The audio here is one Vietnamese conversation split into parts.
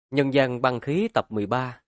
Nhân gian băng khí tập 13.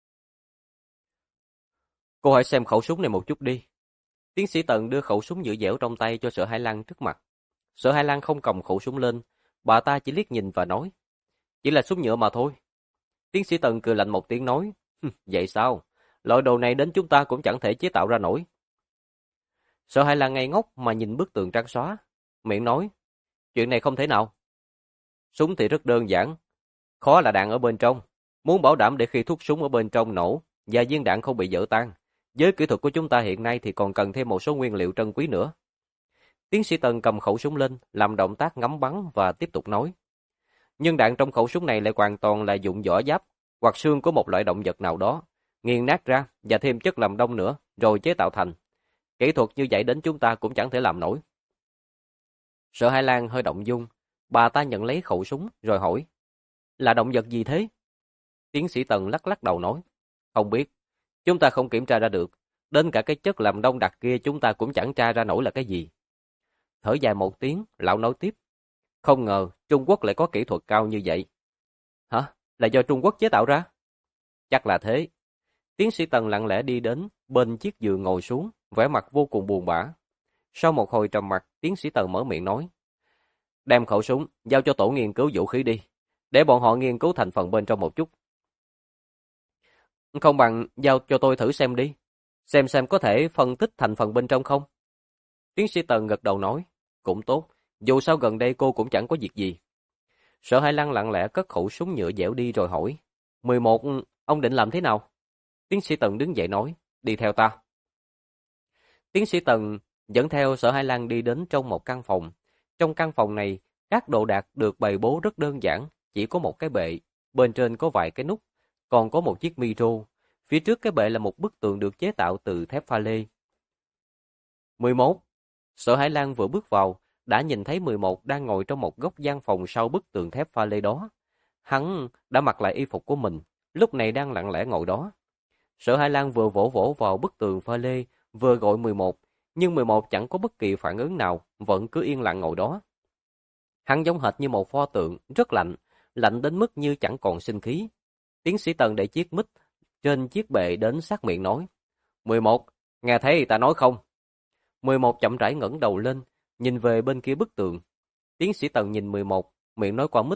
Cô hãy xem khẩu súng này một chút đi. Tiến sĩ Tần đưa khẩu súng nhựa dẻo trong tay cho Sở Hải Lan trước mặt. Sở Hải Lan không cầm khẩu súng lên, bà ta chỉ liếc nhìn và nói, chỉ là súng nhựa mà thôi. Tiến sĩ Tần cười lạnh một tiếng nói, vậy sao? Loại đồ này đến chúng ta cũng chẳng thể chế tạo ra nổi. Sở Hải Lan ngây ngốc mà nhìn bức tường trắng xóa, miệng nói, chuyện này không thể nào. Súng thì rất đơn giản, khó là đạn ở bên trong. Muốn bảo đảm để khi thuốc súng ở bên trong nổ và viên đạn không bị vỡ tan, với kỹ thuật của chúng ta hiện nay thì còn cần thêm một số nguyên liệu trân quý nữa. Tiến sĩ Tần cầm khẩu súng lên, làm động tác ngắm bắn và tiếp tục nói. Nhưng đạn trong khẩu súng này lại hoàn toàn là dụng vỏ giáp hoặc xương của một loại động vật nào đó, nghiền nát ra và thêm chất làm đông nữa, rồi chế tạo thành. Kỹ thuật như vậy đến chúng ta cũng chẳng thể làm nổi. Sở Hải Lan hơi động dung, bà ta nhận lấy khẩu súng rồi hỏi, là động vật gì thế? Tiến sĩ Tần lắc lắc đầu nói, không biết, chúng ta không kiểm tra ra được, đến cả cái chất làm đông đặc kia chúng ta cũng chẳng tra ra nổi là cái gì. Thở dài một tiếng, lão nói tiếp, không ngờ Trung Quốc lại có kỹ thuật cao như vậy. Hả? Là do Trung Quốc chế tạo ra? Chắc là thế. Tiến sĩ Tần lặng lẽ đi đến bên chiếc giường ngồi xuống, vẻ mặt vô cùng buồn bã. Sau một hồi trầm mặc, tiến sĩ Tần mở miệng nói, đem khẩu súng giao cho tổ nghiên cứu vũ khí đi, để bọn họ nghiên cứu thành phần bên trong một chút. Không bằng giao cho tôi thử xem đi, xem có thể phân tích thành phần bên trong không? Tiến sĩ Tần gật đầu nói, cũng tốt, dù sao gần đây cô cũng chẳng có việc gì. Sở Hải Lăng lặng lẽ cất khẩu súng nhựa dẻo đi rồi hỏi, 11, ông định làm thế nào? Tiến sĩ Tần đứng dậy nói, đi theo ta. Tiến sĩ Tần dẫn theo Sở Hải Lăng đi đến trong một căn phòng. Trong căn phòng này, các đồ đạc được bày bố rất đơn giản, chỉ có một cái bệ, bên trên có vài cái nút, còn có một chiếc micro. Phía trước cái bệ là một bức tượng được chế tạo từ thép pha lê. 11. Sở Hải Lan vừa bước vào, đã nhìn thấy 11 đang ngồi trong một góc gian phòng sau bức tường thép pha lê đó. Hắn đã mặc lại y phục của mình, lúc này đang lặng lẽ ngồi đó. Sở Hải Lan vừa vỗ vỗ vào bức tường pha lê, vừa gọi 11, nhưng 11 chẳng có bất kỳ phản ứng nào, vẫn cứ yên lặng ngồi đó. Hắn giống hệt như một pho tượng, rất lạnh, lạnh đến mức như chẳng còn sinh khí. Tiến sĩ Tần để chiếc mic trên chiếc bệ đến sát miệng nói, 11, nghe thấy ta nói không? 11 chậm rãi ngẩng đầu lên, nhìn về bên kia bức tường. Tiến sĩ Tần nhìn 11, miệng nói qua mic.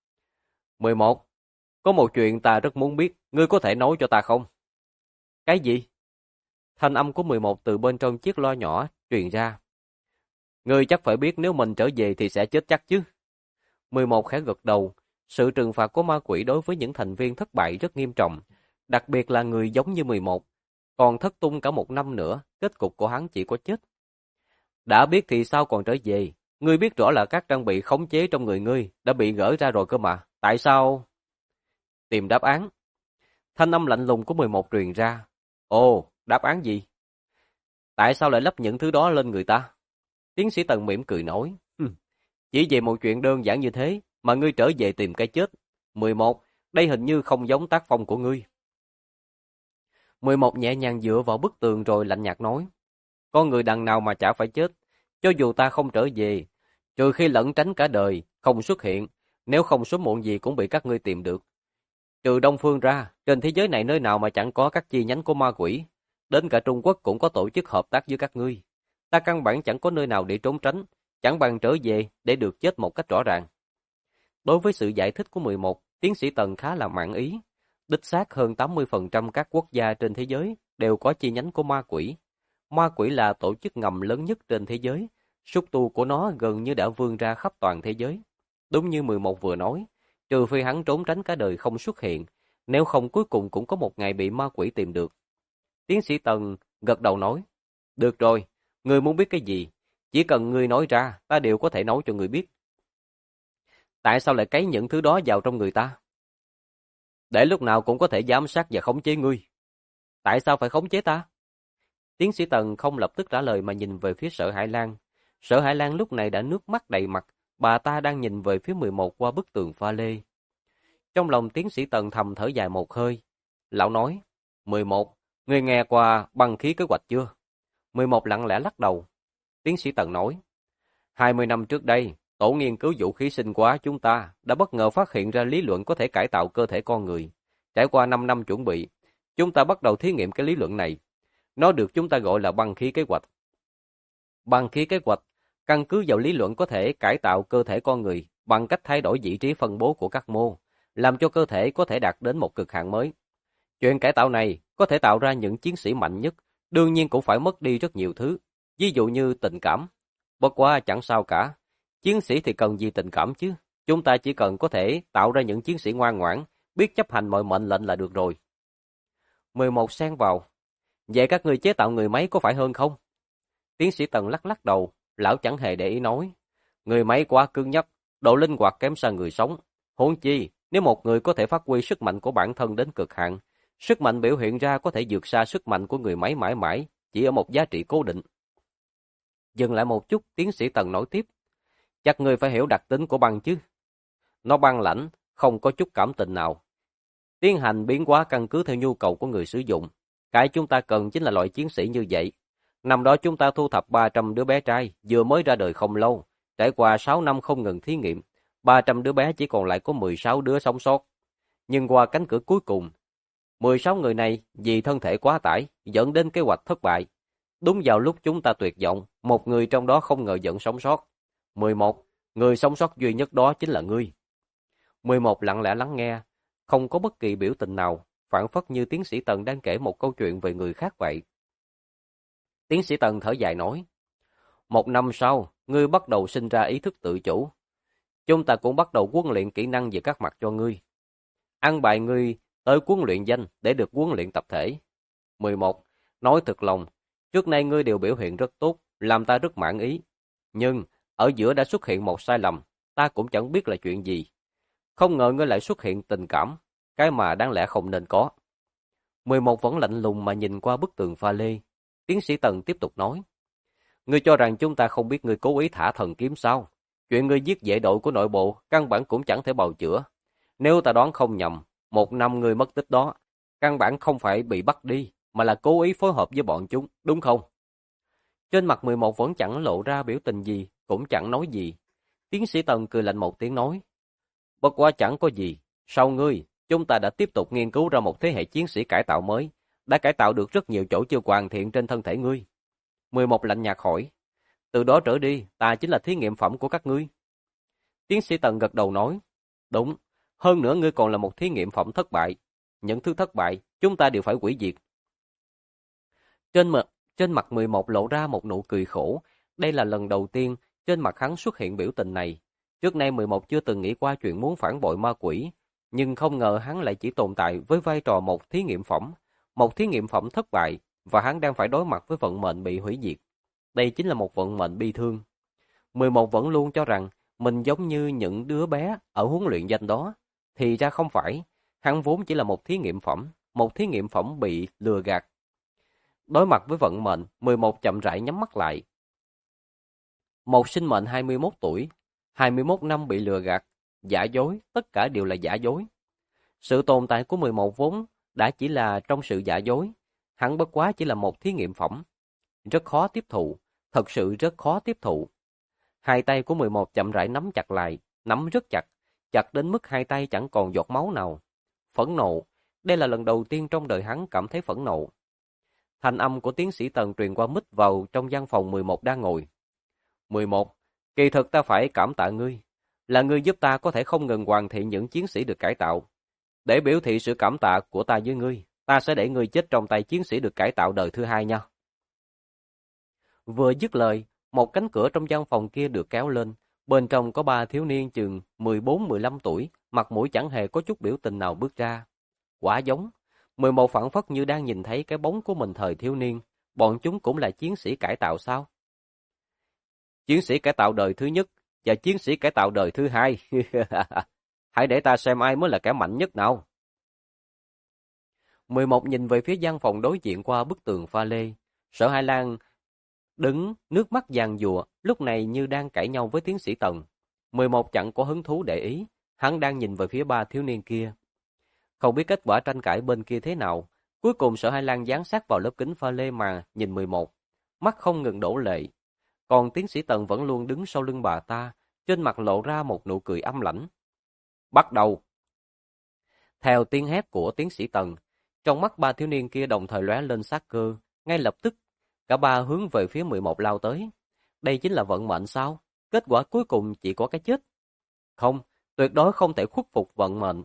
11, có một chuyện ta rất muốn biết, ngươi có thể nói cho ta không? Cái gì? Thanh âm của 11 từ bên trong chiếc loa nhỏ truyền ra. Ngươi chắc phải biết nếu mình trở về thì sẽ chết chắc chứ. 11 khẽ gật đầu, sự trừng phạt của ma quỷ đối với những thành viên thất bại rất nghiêm trọng, đặc biệt là người giống như 11. Còn thất tung cả một năm nữa, kết cục của hắn chỉ có chết. Đã biết thì sao còn trở về, ngươi biết rõ là các trang bị khống chế trong người ngươi đã bị gỡ ra rồi cơ mà, tại sao? Tìm đáp án. Thanh âm lạnh lùng của 11 truyền ra. Ồ, đáp án gì? Tại sao lại lắp những thứ đó lên người ta? Tiến sĩ Tần mỉm cười nói, chỉ về một chuyện đơn giản như thế mà ngươi trở về tìm cái chết. 11, đây hình như không giống tác phong của ngươi. 11 nhẹ nhàng dựa vào bức tường rồi lạnh nhạt nói, con người đằng nào mà chả phải chết, cho dù ta không trở về, trừ khi lẩn tránh cả đời, không xuất hiện, nếu không sớm muộn gì cũng bị các ngươi tìm được. Trừ Đông Phương ra, trên thế giới này nơi nào mà chẳng có các chi nhánh của ma quỷ, đến cả Trung Quốc cũng có tổ chức hợp tác với các ngươi. Ta căn bản chẳng có nơi nào để trốn tránh, chẳng bằng trở về để được chết một cách rõ ràng. Đối với sự giải thích của 11, tiến sĩ Tần khá là mãn ý. Đích xác hơn 80% các quốc gia trên thế giới đều có chi nhánh của ma quỷ. Ma quỷ là tổ chức ngầm lớn nhất trên thế giới, xúc tu của nó gần như đã vươn ra khắp toàn thế giới. Đúng như 11 vừa nói, trừ phi hắn trốn tránh cả đời không xuất hiện, nếu không cuối cùng cũng có một ngày bị ma quỷ tìm được. Tiến sĩ Tần gật đầu nói, được rồi, ngươi muốn biết cái gì? Chỉ cần ngươi nói ra, ta đều có thể nói cho ngươi biết. Tại sao lại cấy những thứ đó vào trong người ta? Để lúc nào cũng có thể giám sát và khống chế ngươi. Tại sao phải khống chế ta? Tiến sĩ Tần không lập tức trả lời mà nhìn về phía Sở Hải Lan. Sở Hải Lan lúc này đã nước mắt đầy mặt, bà ta đang nhìn về phía 11 qua bức tường pha lê. Trong lòng tiến sĩ Tần thầm thở dài một hơi. Lão nói, 11, ngươi nghe qua băng khí kế hoạch chưa? 11 lặng lẽ lắc đầu. Tiến sĩ Tần nói, 20 năm trước đây, Tổ nghiên cứu vũ khí sinh hóa chúng ta đã bất ngờ phát hiện ra lý luận có thể cải tạo cơ thể con người. Trải qua 5 năm chuẩn bị, chúng ta bắt đầu thí nghiệm cái lý luận này. Nó được chúng ta gọi là băng khí kế hoạch. Băng khí kế hoạch căn cứ vào lý luận có thể cải tạo cơ thể con người bằng cách thay đổi vị trí phân bố của các mô, làm cho cơ thể có thể đạt đến một cực hạn mới. Chuyện cải tạo này có thể tạo ra những chiến sĩ mạnh nhất, đương nhiên cũng phải mất đi rất nhiều thứ, ví dụ như tình cảm. Bất quá chẳng sao cả, chiến sĩ thì cần gì tình cảm chứ, chúng ta chỉ cần có thể tạo ra những chiến sĩ ngoan ngoãn, biết chấp hành mọi mệnh lệnh là được rồi. 11 xen vào, vậy các ngươi chế tạo người máy có phải hơn không? Tiến sĩ Tần lắc lắc đầu, lão chẳng hề để ý nói. Người máy quá cứng nhắc, độ linh hoạt kém xa người sống. Huống chi, nếu một người có thể phát huy sức mạnh của bản thân đến cực hạn, sức mạnh biểu hiện ra có thể vượt xa sức mạnh của người máy mãi mãi, chỉ ở một giá trị cố định. Dừng lại một chút, tiến sĩ Tần nói tiếp. Chắc người phải hiểu đặc tính của băng chứ. Nó băng lãnh, không có chút cảm tình nào. Tiến hành biến hóa căn cứ theo nhu cầu của người sử dụng. Cái chúng ta cần chính là loại chiến sĩ như vậy. Năm đó chúng ta thu thập 300 đứa bé trai vừa mới ra đời không lâu. Trải qua 6 năm không ngừng thí nghiệm, 300 đứa bé chỉ còn lại có 16 đứa sống sót. Nhưng qua cánh cửa cuối cùng, 16 người này vì thân thể quá tải dẫn đến kế hoạch thất bại. Đúng vào lúc chúng ta tuyệt vọng, một người trong đó không ngờ vẫn sống sót. 11. Người sống sót duy nhất đó chính là ngươi. 11 lặng lẽ lắng nghe, không có bất kỳ biểu tình nào, phảng phất như tiến sĩ Tần đang kể một câu chuyện về người khác vậy. Tiến sĩ Tần thở dài nói, 1 năm sau, ngươi bắt đầu sinh ra ý thức tự chủ. Chúng ta cũng bắt đầu huấn luyện kỹ năng về các mặt cho ngươi. An bài ngươi tới huấn luyện danh để được huấn luyện tập thể. 11. Nói thật lòng, trước nay ngươi đều biểu hiện rất tốt, làm ta rất mãn ý. Nhưng, ở giữa đã xuất hiện một sai lầm, ta cũng chẳng biết là chuyện gì. Không ngờ ngươi lại xuất hiện tình cảm, cái mà đáng lẽ không nên có. 11 vẫn lạnh lùng mà nhìn qua bức tường pha lê. Tiến sĩ Tần tiếp tục nói. Ngươi cho rằng chúng ta không biết ngươi cố ý thả thần kiếm sao? Chuyện ngươi giết vệ đội của nội bộ, căn bản cũng chẳng thể bào chữa. Nếu ta đoán không nhầm, 1 năm ngươi mất tích đó, căn bản không phải bị bắt đi, mà là cố ý phối hợp với bọn chúng, đúng không? Trên mặt 11 vẫn chẳng lộ ra biểu tình gì, cũng chẳng nói gì. Tiến sĩ Tần cười lạnh một tiếng nói. Bất quá chẳng có gì, sau ngươi, chúng ta đã tiếp tục nghiên cứu ra một thế hệ chiến sĩ cải tạo mới, đã cải tạo được rất nhiều chỗ chưa hoàn thiện trên thân thể ngươi. 11 lạnh nhạt hỏi, từ đó trở đi, ta chính là thí nghiệm phẩm của các ngươi. Tiến sĩ Tần gật đầu nói, đúng, hơn nữa ngươi còn là một thí nghiệm phẩm thất bại. Những thứ thất bại, chúng ta đều phải hủy diệt. Trên mặt 11 lộ ra một nụ cười khổ, đây là lần đầu tiên trên mặt hắn xuất hiện biểu tình này. Trước nay 11 chưa từng nghĩ qua chuyện muốn phản bội ma quỷ, nhưng không ngờ hắn lại chỉ tồn tại với vai trò một thí nghiệm phẩm. Một thí nghiệm phẩm thất bại, và hắn đang phải đối mặt với vận mệnh bị hủy diệt. Đây chính là một vận mệnh bi thương. 11 vẫn luôn cho rằng mình giống như những đứa bé ở huấn luyện danh đó. Thì ra không phải, hắn vốn chỉ là một thí nghiệm phẩm bị lừa gạt. Đối mặt với vận mệnh, 11 chậm rãi nhắm mắt lại. Một sinh mệnh 21 tuổi, 21 năm bị lừa gạt, giả dối, tất cả đều là giả dối. Sự tồn tại của 11 vốn đã chỉ là trong sự giả dối, hắn bất quá chỉ là một thí nghiệm phẩm. Rất khó tiếp thụ, thật sự rất khó tiếp thụ. Hai tay của 11 chậm rãi nắm chặt lại, nắm rất chặt, chặt đến mức hai tay chẳng còn giọt máu nào. Phẫn nộ, đây là lần đầu tiên trong đời hắn cảm thấy phẫn nộ. Thanh âm của tiến sĩ Tần truyền qua mic vào trong văn phòng 11 đang ngồi. 11. Kỳ thực ta phải cảm tạ ngươi. Là ngươi giúp ta có thể không ngừng hoàn thiện những chiến sĩ được cải tạo. Để biểu thị sự cảm tạ của ta với ngươi, ta sẽ để ngươi chết trong tay chiến sĩ được cải tạo đời thứ hai nha. Vừa dứt lời, một cánh cửa trong văn phòng kia được kéo lên. Bên trong có 3 thiếu niên chừng 14-15 tuổi, mặt mũi chẳng hề có chút biểu tình nào bước ra. Quả giống. 11 phảng phất như đang nhìn thấy cái bóng của mình thời thiếu niên. Bọn chúng cũng là chiến sĩ cải tạo sao? Chiến sĩ cải tạo đời thứ nhất và chiến sĩ cải tạo đời thứ hai. Hãy để ta xem ai mới là kẻ mạnh nhất nào. 11 nhìn về phía văn phòng đối diện qua bức tường pha lê. Sở Hải Lan đứng, nước mắt giàn giụa, lúc này như đang cãi nhau với tiến sĩ Tần. 11 chẳng có hứng thú để ý, hắn đang nhìn về phía 3 thiếu niên kia. Không biết kết quả tranh cãi bên kia thế nào, cuối cùng Sở Hải Lan dán sát vào lớp kính pha lê mà nhìn 11, mắt không ngừng đổ lệ. Còn tiến sĩ Tần vẫn luôn đứng sau lưng bà ta, trên mặt lộ ra một nụ cười âm lãnh. Bắt đầu! Theo tiếng hét của tiến sĩ Tần, trong mắt ba thiếu niên kia đồng thời lóe lên sát cơ, ngay lập tức, cả ba hướng về phía 11 lao tới. Đây chính là vận mệnh sao? Kết quả cuối cùng chỉ có cái chết. Không, tuyệt đối không thể khuất phục vận mệnh.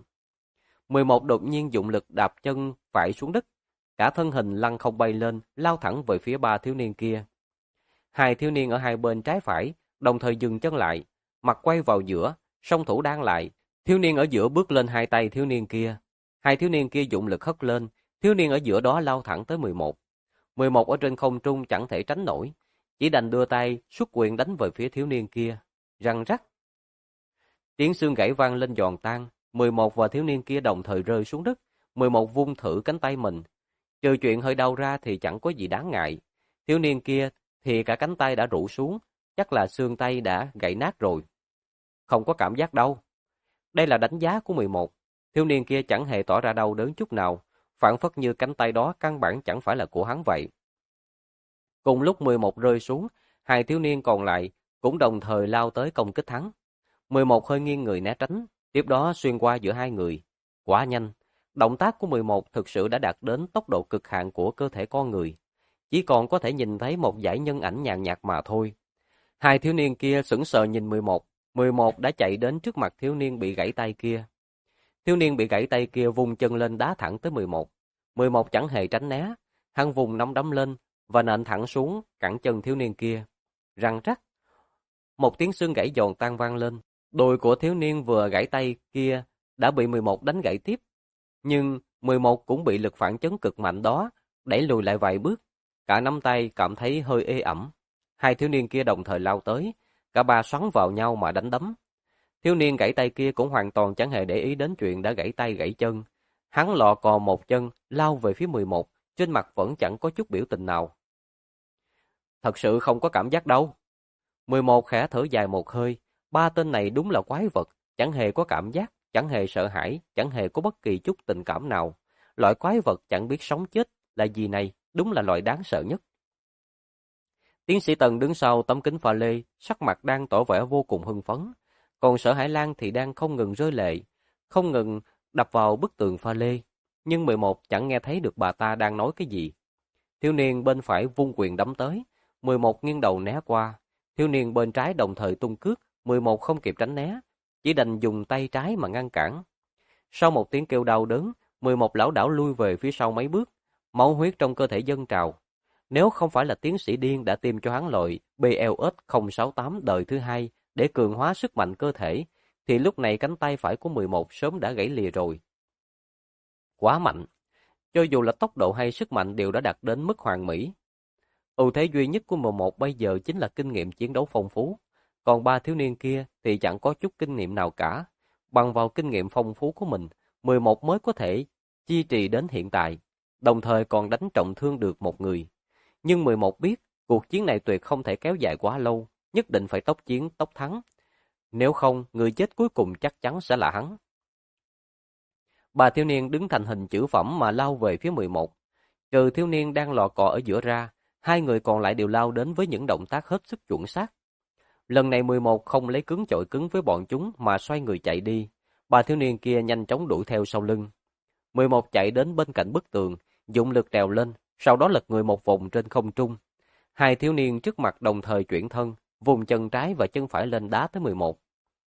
11 đột nhiên dụng lực đạp chân phải xuống đất, cả thân hình lăn không bay lên, lao thẳng về phía ba thiếu niên kia. Hai thiếu niên ở hai bên trái phải, đồng thời dừng chân lại, mặt quay vào giữa, song thủ đan lại. Thiếu niên ở giữa bước lên hai tay thiếu niên kia. Hai thiếu niên kia dụng lực hất lên, thiếu niên ở giữa đó lao thẳng tới 11. 11 ở trên không trung chẳng thể tránh nổi, chỉ đành đưa tay xuất quyền đánh về phía thiếu niên kia. Răng rắc. Tiếng xương gãy vang lên giòn tan, 11 và thiếu niên kia đồng thời rơi xuống đất. 11 vung thử cánh tay mình. Trừ chuyện hơi đau ra thì chẳng có gì đáng ngại. Thiếu niên kia thì cả cánh tay đã rũ xuống, chắc là xương tay đã gãy nát rồi. Không có cảm giác đau. Đây là đánh giá của 11. Thiếu niên kia chẳng hề tỏ ra đau đớn chút nào, phảng phất như cánh tay đó căn bản chẳng phải là của hắn vậy. Cùng lúc 11 rơi xuống, hai thiếu niên còn lại cũng đồng thời lao tới công kích hắn. 11 hơi nghiêng người né tránh, tiếp đó xuyên qua giữa hai người. Quá nhanh, động tác của 11 thực sự đã đạt đến tốc độ cực hạn của cơ thể con người. Chỉ còn có thể nhìn thấy một dải nhân ảnh nhàn nhạt mà thôi. Hai thiếu niên kia sững sờ nhìn 11. 11 đã chạy đến trước mặt thiếu niên bị gãy tay kia. Thiếu niên bị gãy tay kia vung chân lên đá thẳng tới 11. 11 chẳng hề tránh né, hắn vùng nắm đấm lên và nện thẳng xuống cẳng chân thiếu niên kia. Răng rắc. Một tiếng xương gãy giòn tan vang lên. Đùi của thiếu niên vừa gãy tay kia đã bị 11 đánh gãy tiếp. Nhưng 11 cũng bị lực phản chấn cực mạnh đó đẩy lùi lại vài bước. Cả nắm tay cảm thấy hơi ê ẩm. Hai thiếu niên kia đồng thời lao tới, cả ba xoắn vào nhau mà đánh đấm. Thiếu niên gãy tay kia cũng hoàn toàn chẳng hề để ý đến chuyện đã gãy tay gãy chân. Hắn lọ cò một chân, lao về phía 11, trên mặt vẫn chẳng có chút biểu tình nào. Thật sự không có cảm giác đâu. 11 khẽ thở dài một hơi, ba tên này đúng là quái vật, chẳng hề có cảm giác, chẳng hề sợ hãi, chẳng hề có bất kỳ chút tình cảm nào. Loại quái vật chẳng biết sống chết là gì này, đúng là loại đáng sợ nhất. Tiến sĩ Tần đứng sau tấm kính pha lê, sắc mặt đang tỏ vẻ vô cùng hưng phấn. Còn Sở Hải Lan thì đang không ngừng rơi lệ, không ngừng đập vào bức tường pha lê. Nhưng 11 chẳng nghe thấy được bà ta đang nói cái gì. Thiếu niên bên phải vung quyền đấm tới, 11 nghiêng đầu né qua. Thiếu niên bên trái đồng thời tung cước, 11 không kịp tránh né, chỉ đành dùng tay trái mà ngăn cản. Sau một tiếng kêu đau đớn, 11 lảo đảo lui về phía sau mấy bước, máu huyết trong cơ thể dâng trào. Nếu không phải là tiến sĩ điên đã tiêm cho hắn loại BLS 068 đời thứ hai để cường hóa sức mạnh cơ thể, thì lúc này cánh tay phải của 11 sớm đã gãy lìa rồi. Quá mạnh, cho dù là tốc độ hay sức mạnh đều đã đạt đến mức hoàn mỹ. Ưu thế duy nhất của 11 bây giờ chính là kinh nghiệm chiến đấu phong phú, còn ba thiếu niên kia thì chẳng có chút kinh nghiệm nào cả. Bằng vào kinh nghiệm phong phú của mình, 11 mới có thể duy trì đến hiện tại, đồng thời còn đánh trọng thương được một người. Nhưng 11 biết, cuộc chiến này tuyệt không thể kéo dài quá lâu, nhất định phải tốc chiến tốc thắng. Nếu không, người chết cuối cùng chắc chắn sẽ là hắn. Ba thiếu niên đứng thành hình chữ phẩm mà lao về phía 11. Trừ thiếu niên đang lò cò ở giữa ra, hai người còn lại đều lao đến với những động tác hết sức chuẩn xác. Lần này 11 không lấy cứng chọi cứng với bọn chúng mà xoay người chạy đi. Ba thiếu niên kia nhanh chóng đuổi theo sau lưng. 11 chạy đến bên cạnh bức tường, dụng lực trèo lên, sau đó lật người một vòng trên không trung. Hai thiếu niên trước mặt đồng thời chuyển thân, vùng chân trái và chân phải lên đá tới 11.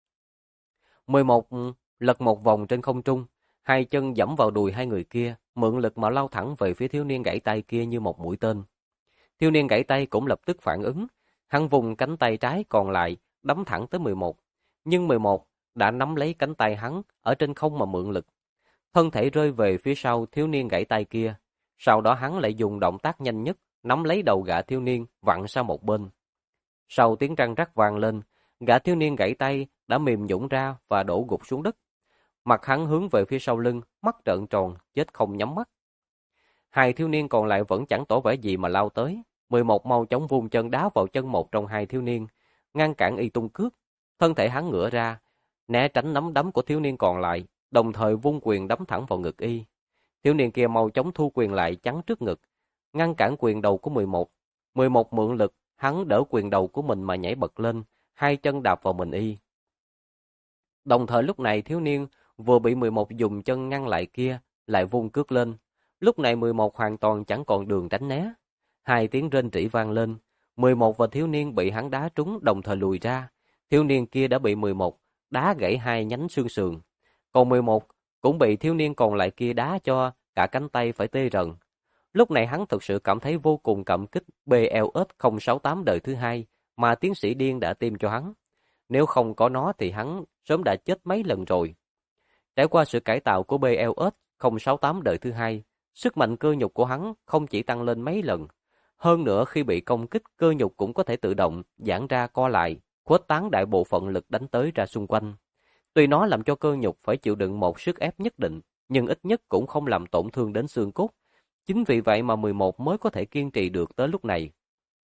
11 lật một vòng trên không trung, hai chân giẫm vào đùi hai người kia, mượn lực mà lao thẳng về phía thiếu niên gãy tay kia như một mũi tên. Thiếu niên gãy tay cũng lập tức phản ứng, hắn vùng cánh tay trái còn lại, đấm thẳng tới 11. Nhưng 11 đã nắm lấy cánh tay hắn ở trên không mà mượn lực. Thân thể rơi về phía sau thiếu niên gãy tay kia. Sau đó hắn lại dùng động tác nhanh nhất, nắm lấy đầu gã thiếu niên, vặn sang một bên. Sau tiếng răng rắc vang lên, gã thiếu niên gãy tay đã mềm nhũn ra và đổ gục xuống đất. Mặt hắn hướng về phía sau lưng, mắt trợn tròn, chết không nhắm mắt. Hai thiếu niên còn lại vẫn chẳng tỏ vẻ gì mà lao tới. 11 mau chóng vung chân đá vào chân một trong hai thiếu niên, ngăn cản y tung cước. Thân thể hắn ngửa ra, né tránh nắm đấm của thiếu niên còn lại, đồng thời vung quyền đấm thẳng vào ngực y. Thiếu niên kia mau chóng thu quyền lại chắn trước ngực, ngăn cản quyền đầu của 11. 11 mượn lực, hắn đỡ quyền đầu của mình mà nhảy bật lên, hai chân đạp vào mình y. Đồng thời lúc này thiếu niên vừa bị 11 dùng chân ngăn lại kia, lại vung cước lên. Lúc này 11 hoàn toàn chẳng còn đường tránh né. Hai tiếng rên rỉ vang lên, 11 và thiếu niên bị hắn đá trúng đồng thời lùi ra. Thiếu niên kia đã bị 11 đá gãy hai nhánh xương sườn. Còn 11 cũng bị thiếu niên còn lại kia đá cho cả cánh tay phải tê rần. Lúc này hắn thực sự cảm thấy vô cùng cảm kích BLS 068 đời thứ hai mà tiến sĩ điên đã tiêm cho hắn. Nếu không có nó thì hắn sớm đã chết mấy lần rồi. Trải qua sự cải tạo của BLS 068 đời thứ hai, sức mạnh cơ nhục của hắn không chỉ tăng lên mấy lần. Hơn nữa khi bị công kích, cơ nhục cũng có thể tự động giãn ra co lại, khuếch tán đại bộ phận lực đánh tới ra xung quanh. Tuy nó làm cho cơ nhục phải chịu đựng một sức ép nhất định, nhưng ít nhất cũng không làm tổn thương đến xương cốt. Chính vì vậy mà 11 mới có thể kiên trì được tới lúc này.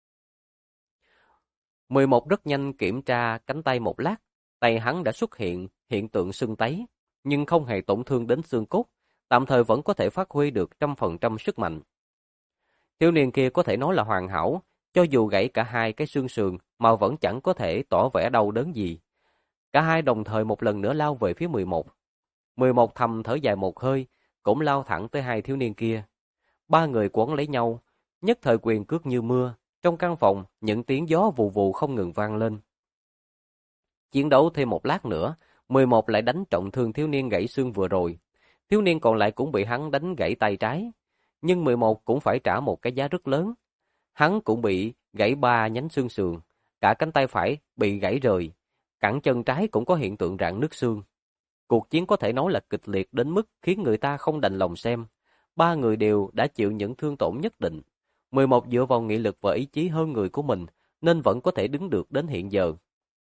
11 rất nhanh kiểm tra cánh tay một lát, tay hắn đã xuất hiện hiện tượng sưng tấy, nhưng không hề tổn thương đến xương cốt, tạm thời vẫn có thể phát huy được 100% sức mạnh. Thiếu niên kia có thể nói là hoàn hảo, cho dù gãy cả hai cái xương sườn mà vẫn chẳng có thể tỏ vẻ đau đớn gì. Cả hai đồng thời một lần nữa lao về phía 11. 11 thầm thở dài một hơi, cũng lao thẳng tới hai thiếu niên kia. Ba người quấn lấy nhau, nhất thời quyền cước như mưa. Trong căn phòng, những tiếng gió vù vù không ngừng vang lên. Chiến đấu thêm một lát nữa, 11 lại đánh trọng thương thiếu niên gãy xương vừa rồi. Thiếu niên còn lại cũng bị hắn đánh gãy tay trái. Nhưng 11 cũng phải trả một cái giá rất lớn. Hắn cũng bị gãy 3 nhánh xương sườn, cả cánh tay phải bị gãy rời, cẳng chân trái cũng có hiện tượng rạn nứt xương. Cuộc chiến có thể nói là kịch liệt đến mức khiến người ta không đành lòng xem. Ba người đều đã chịu những thương tổn nhất định. 11 dựa vào nghị lực và ý chí hơn người của mình, nên vẫn có thể đứng được đến hiện giờ.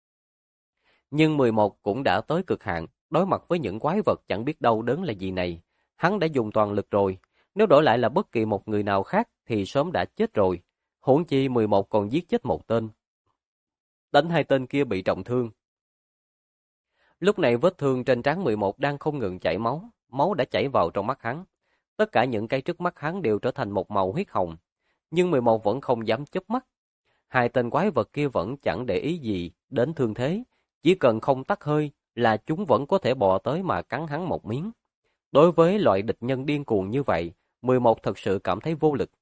Nhưng 11 cũng đã tới cực hạn, đối mặt với những quái vật chẳng biết đau đớn là gì này. Hắn đã dùng toàn lực rồi, nếu đổi lại là bất kỳ một người nào khác thì sớm đã chết rồi. Huống chi 11 còn giết chết một tên. Đánh hai tên kia bị trọng thương. Lúc này vết thương trên trán 11 đang không ngừng chảy máu, máu đã chảy vào trong mắt hắn. Tất cả những cái trước mắt hắn đều trở thành một màu huyết hồng. Nhưng 11 vẫn không dám chớp mắt. Hai tên quái vật kia vẫn chẳng để ý gì đến thương thế, chỉ cần không tắt hơi là chúng vẫn có thể bò tới mà cắn hắn một miếng. Đối với loại địch nhân điên cuồng như vậy, 11 thật sự cảm thấy vô lực.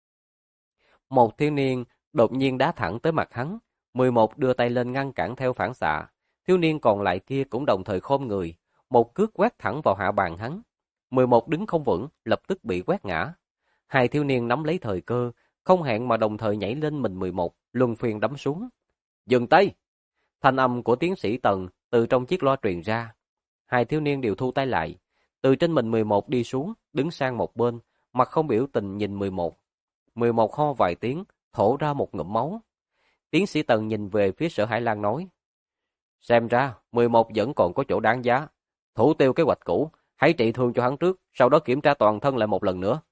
Một thiếu niên đột nhiên đá thẳng tới mặt hắn, 11 đưa tay lên ngăn cản theo phản xạ. Thiếu niên còn lại kia cũng đồng thời khom người, một cước quét thẳng vào hạ bàn hắn. 11 đứng không vững, lập tức bị quét ngã. Hai thiếu niên nắm lấy thời cơ, không hẹn mà đồng thời nhảy lên mình 11, luân phiên đấm xuống. Dừng tay! Thanh âm của tiến sĩ Tần từ trong chiếc loa truyền ra. Hai thiếu niên đều thu tay lại, từ trên mình 11 đi xuống, đứng sang một bên, mặt không biểu tình nhìn 11. 11 ho vài tiếng, thổ ra một ngụm máu. Tiến sĩ Tần nhìn về phía Sở Hải Lang nói, xem ra 11 vẫn còn có chỗ đáng giá. Thủ tiêu kế hoạch cũ, hãy trị thương cho hắn trước, sau đó kiểm tra toàn thân lại một lần nữa.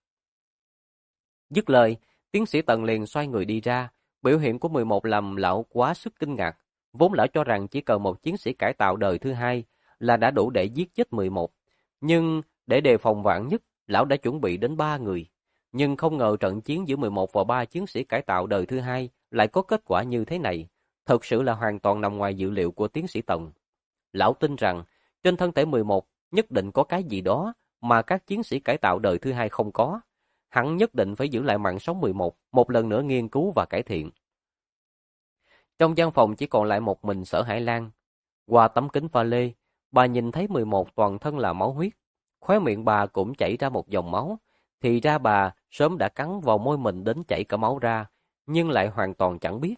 Dứt lời, tiến sĩ Tần liền xoay người đi ra. Biểu hiện của 11 làm lão quá sức kinh ngạc. Vốn lão cho rằng chỉ cần một chiến sĩ cải tạo đời thứ hai là đã đủ để giết chết 11. Nhưng để đề phòng vạn nhất, lão đã chuẩn bị đến 3 người. Nhưng không ngờ trận chiến giữa 11 và 3 chiến sĩ cải tạo đời thứ hai lại có kết quả như thế này. Thật sự là hoàn toàn nằm ngoài dự liệu của tiến sĩ Tần. Lão tin rằng trên thân thể 11 nhất định có cái gì đó mà các chiến sĩ cải tạo đời thứ hai không có. Hắn nhất định phải giữ lại mạng sống 11, một lần nữa nghiên cứu và cải thiện. Trong gian phòng chỉ còn lại một mình Sở Hải Lang. Qua tấm kính pha lê, bà nhìn thấy 11 toàn thân là máu huyết. Khóe miệng bà cũng chảy ra một dòng máu. Thì ra bà sớm đã cắn vào môi mình đến chảy cả máu ra, nhưng lại hoàn toàn chẳng biết.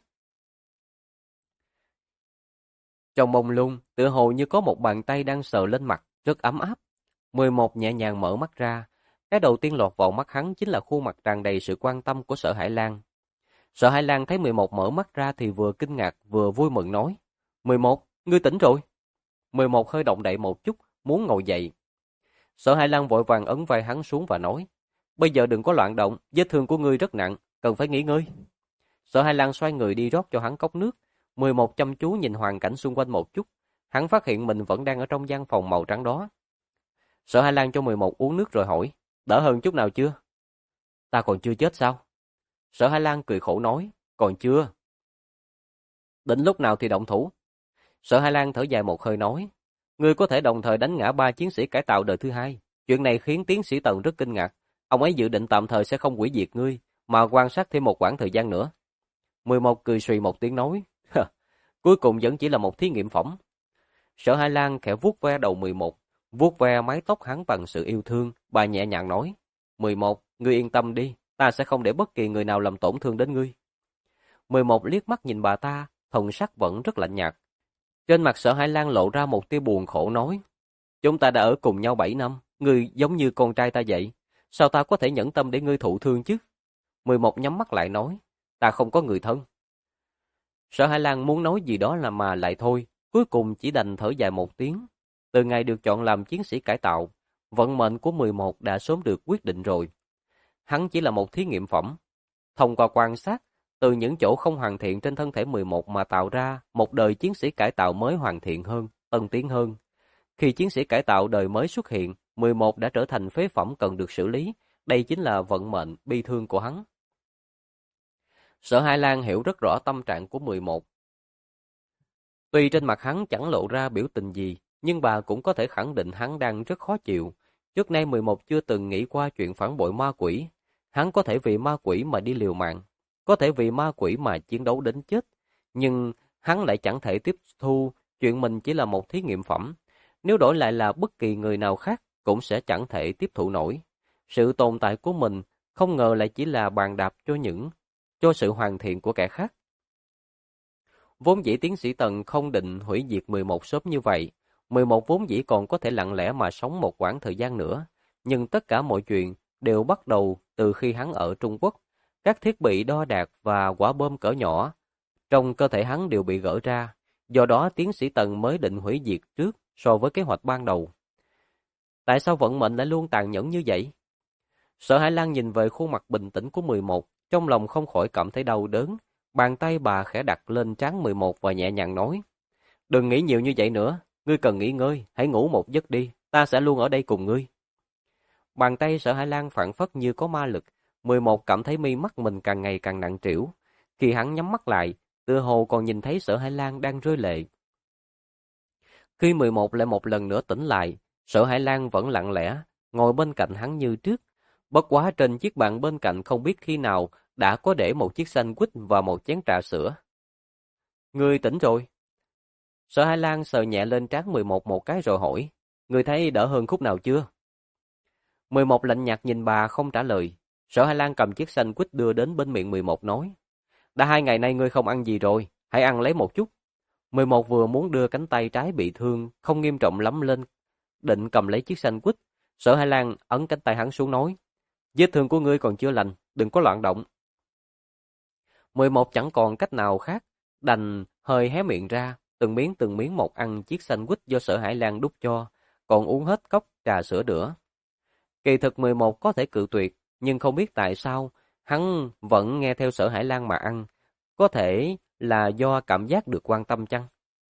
Trong mông lung, tựa hồ như có một bàn tay đang sờ lên mặt, rất ấm áp. 11 nhẹ nhàng mở mắt ra. Cái đầu tiên lọt vào mắt hắn chính là khuôn mặt tràn đầy sự quan tâm của Sở Hải Lang. Sở Hải Lang thấy 11 mở mắt ra thì vừa kinh ngạc vừa vui mừng nói, 11, ngươi tỉnh rồi. 11 hơi động đậy một chút, muốn ngồi dậy. Sở Hải Lang vội vàng ấn vai hắn xuống và nói, bây giờ đừng có loạn động, vết thương của ngươi rất nặng, cần phải nghỉ ngơi. Sở Hải Lang xoay người đi rót cho hắn cốc nước. 11 chăm chú nhìn hoàn cảnh xung quanh một chút, hắn phát hiện mình vẫn đang ở trong gian phòng màu trắng đó. Sở Hải Lang cho 11 uống nước rồi hỏi, đỡ hơn chút nào chưa? Ta còn chưa chết sao? Sở Hải Lang cười khổ nói, còn chưa. Định lúc nào thì động thủ? Sở Hải Lan thở dài một hơi nói, ngươi có thể đồng thời đánh ngã 3 chiến sĩ cải tạo đời thứ hai. Chuyện này khiến tiến sĩ Tần rất kinh ngạc. Ông ấy dự định tạm thời sẽ không hủy diệt ngươi, mà quan sát thêm một quãng thời gian nữa. 11 cười suy một tiếng nói, cuối cùng vẫn chỉ là một thí nghiệm phỏng. Sở Hải Lan khẽ vuốt ve đầu 11, vuốt ve mái tóc hắn bằng sự yêu thương, bà nhẹ nhàng nói, 11, ngươi yên tâm đi, ta sẽ không để bất kỳ người nào làm tổn thương đến ngươi. 11 liếc mắt nhìn bà ta, thần sắc vẫn rất lạnh nhạt. Trên mặt Sở Hải Lan lộ ra một tia buồn khổ nói, chúng ta đã ở cùng nhau 7 năm, ngươi giống như con trai ta vậy, sao ta có thể nhẫn tâm để ngươi thụ thương chứ? 11 nhắm mắt lại nói, ta không có người thân. Sở Hải Lan muốn nói gì đó là mà lại thôi, cuối cùng chỉ đành thở dài một tiếng. Từ ngày được chọn làm chiến sĩ cải tạo, vận mệnh của 11 đã sớm được quyết định rồi. Hắn chỉ là một thí nghiệm phẩm. Thông qua quan sát, từ những chỗ không hoàn thiện trên thân thể 11 mà tạo ra một đời chiến sĩ cải tạo mới hoàn thiện hơn, tân tiến hơn. Khi chiến sĩ cải tạo đời mới xuất hiện, 11 đã trở thành phế phẩm cần được xử lý. Đây chính là vận mệnh bi thương của hắn. Sở Hải Lan hiểu rất rõ tâm trạng của 11. Tuy trên mặt hắn chẳng lộ ra biểu tình gì, nhưng bà cũng có thể khẳng định hắn đang rất khó chịu. Trước nay 11 chưa từng nghĩ qua chuyện phản bội ma quỷ. Hắn có thể vì ma quỷ mà đi liều mạng, có thể vì ma quỷ mà chiến đấu đến chết. Nhưng hắn lại chẳng thể tiếp thu chuyện mình chỉ là một thí nghiệm phẩm. Nếu đổi lại là bất kỳ người nào khác, cũng sẽ chẳng thể tiếp thụ nổi. Sự tồn tại của mình không ngờ lại chỉ là bàn đạp cho sự hoàn thiện của kẻ khác. Vốn dĩ tiến sĩ Tần không định hủy diệt 11 sớm như vậy. 11 vốn dĩ còn có thể lặng lẽ mà sống một quãng thời gian nữa. Nhưng tất cả mọi chuyện đều bắt đầu từ khi hắn ở Trung Quốc. Các thiết bị đo đạc và quả bom cỡ nhỏ trong cơ thể hắn đều bị gỡ ra. Do đó tiến sĩ Tần mới định hủy diệt trước so với kế hoạch ban đầu. Tại sao vận mệnh lại luôn tàn nhẫn như vậy? Sở Hải Lan nhìn về khuôn mặt bình tĩnh của 11, trong lòng không khỏi cảm thấy đau đớn. Bàn tay bà khẽ đặt lên trán 11 và nhẹ nhàng nói, đừng nghĩ nhiều như vậy nữa, ngươi cần nghỉ ngơi, hãy ngủ một giấc đi, ta sẽ luôn ở đây cùng ngươi. Bàn tay Sở Hải Lan phảng phất như có ma lực, 11 cảm thấy mi mắt mình càng ngày càng nặng trĩu. Khi hắn nhắm mắt lại, tựa hồ còn nhìn thấy Sở Hải Lan đang rơi lệ. Khi 11 lại một lần nữa tỉnh lại, Sở Hải Lan vẫn lặng lẽ, ngồi bên cạnh hắn như trước. Bất quá trên chiếc bàn bên cạnh không biết khi nào đã có để một chiếc sandwich và một chén trà sữa. Ngươi tỉnh rồi. Sở Hải Lan sờ nhẹ lên trán 11 một cái rồi hỏi, ngươi thấy đỡ hơn khúc nào chưa? 11 lạnh nhạt nhìn bà không trả lời. Sở Hải Lan cầm chiếc sandwich đưa đến bên miệng 11 nói, đã 2 ngày nay ngươi không ăn gì rồi, hãy ăn lấy một chút. 11 vừa muốn đưa cánh tay trái bị thương, không nghiêm trọng lắm lên, định cầm lấy chiếc sandwich. Sở Hải Lan ấn cánh tay hắn xuống nói, vết thương của ngươi còn chưa lành, đừng có loạn động. 11 chẳng còn cách nào khác, đành hơi hé miệng ra, từng miếng một ăn chiếc sandwich do Sở Hải Lan đút cho, còn uống hết cốc trà sữa nữa. Kỳ thực 11 có thể cự tuyệt, nhưng không biết tại sao, hắn vẫn nghe theo Sở Hải Lan mà ăn. Có thể là do cảm giác được quan tâm chăng?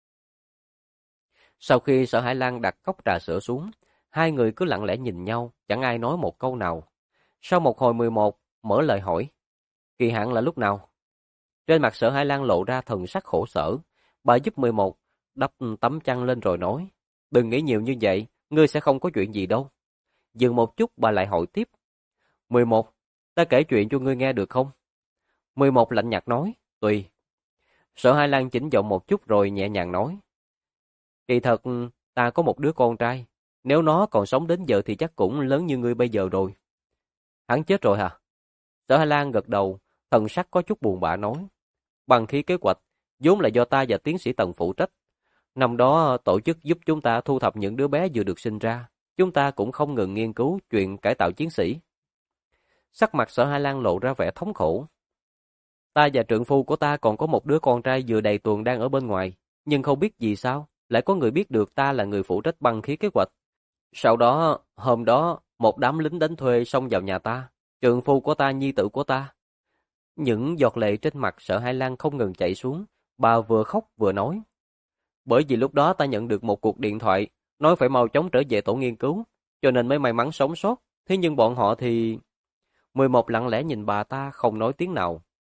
Sau khi Sở Hải Lan đặt cốc trà sữa xuống, hai người cứ lặng lẽ nhìn nhau, chẳng ai nói một câu nào. Sau một hồi 11 mở lời hỏi, kỳ hạn là lúc nào? Trên mặt Sở Hải Lan lộ ra thần sắc khổ sở. Bà giúp 11 đắp tấm chăn lên rồi nói, đừng nghĩ nhiều như vậy, ngươi sẽ không có chuyện gì đâu. Dừng một chút bà lại hỏi tiếp, 11, ta kể chuyện cho ngươi nghe được không? 11 lạnh nhạt nói, tùy. Sở Hải Lan chỉnh giọng một chút rồi nhẹ nhàng nói, kỳ thật ta có một đứa con trai, nếu nó còn sống đến giờ thì chắc cũng lớn như ngươi bây giờ rồi. Hắn chết rồi hả? Sở Hải Lan gật đầu, thần sắc có chút buồn bã nói, bằng khí kế hoạch vốn là do ta và tiến sĩ Tần phụ trách. Năm đó tổ chức giúp chúng ta thu thập những đứa bé vừa được sinh ra, chúng ta cũng không ngừng nghiên cứu chuyện cải tạo chiến sĩ. Sắc mặt Sở Hải Lan lộ ra vẻ thống khổ. Ta và trượng phu của ta còn có một đứa con trai vừa đầy tuần đang ở bên ngoài, nhưng không biết vì sao lại có người biết được ta là người phụ trách băng khí kế hoạch. Sau đó, hôm đó, một đám lính đánh thuê xông vào nhà ta, trượng phu của ta, nhi tử của ta. Những giọt lệ trên mặt Sở Hải Lan không ngừng chảy xuống, bà vừa khóc vừa nói. Bởi vì lúc đó ta nhận được một cuộc điện thoại, nói phải mau chóng trở về tổ nghiên cứu, cho nên mới may mắn sống sót, thế nhưng bọn họ thì... 11 lặng lẽ nhìn bà ta không nói tiếng nào.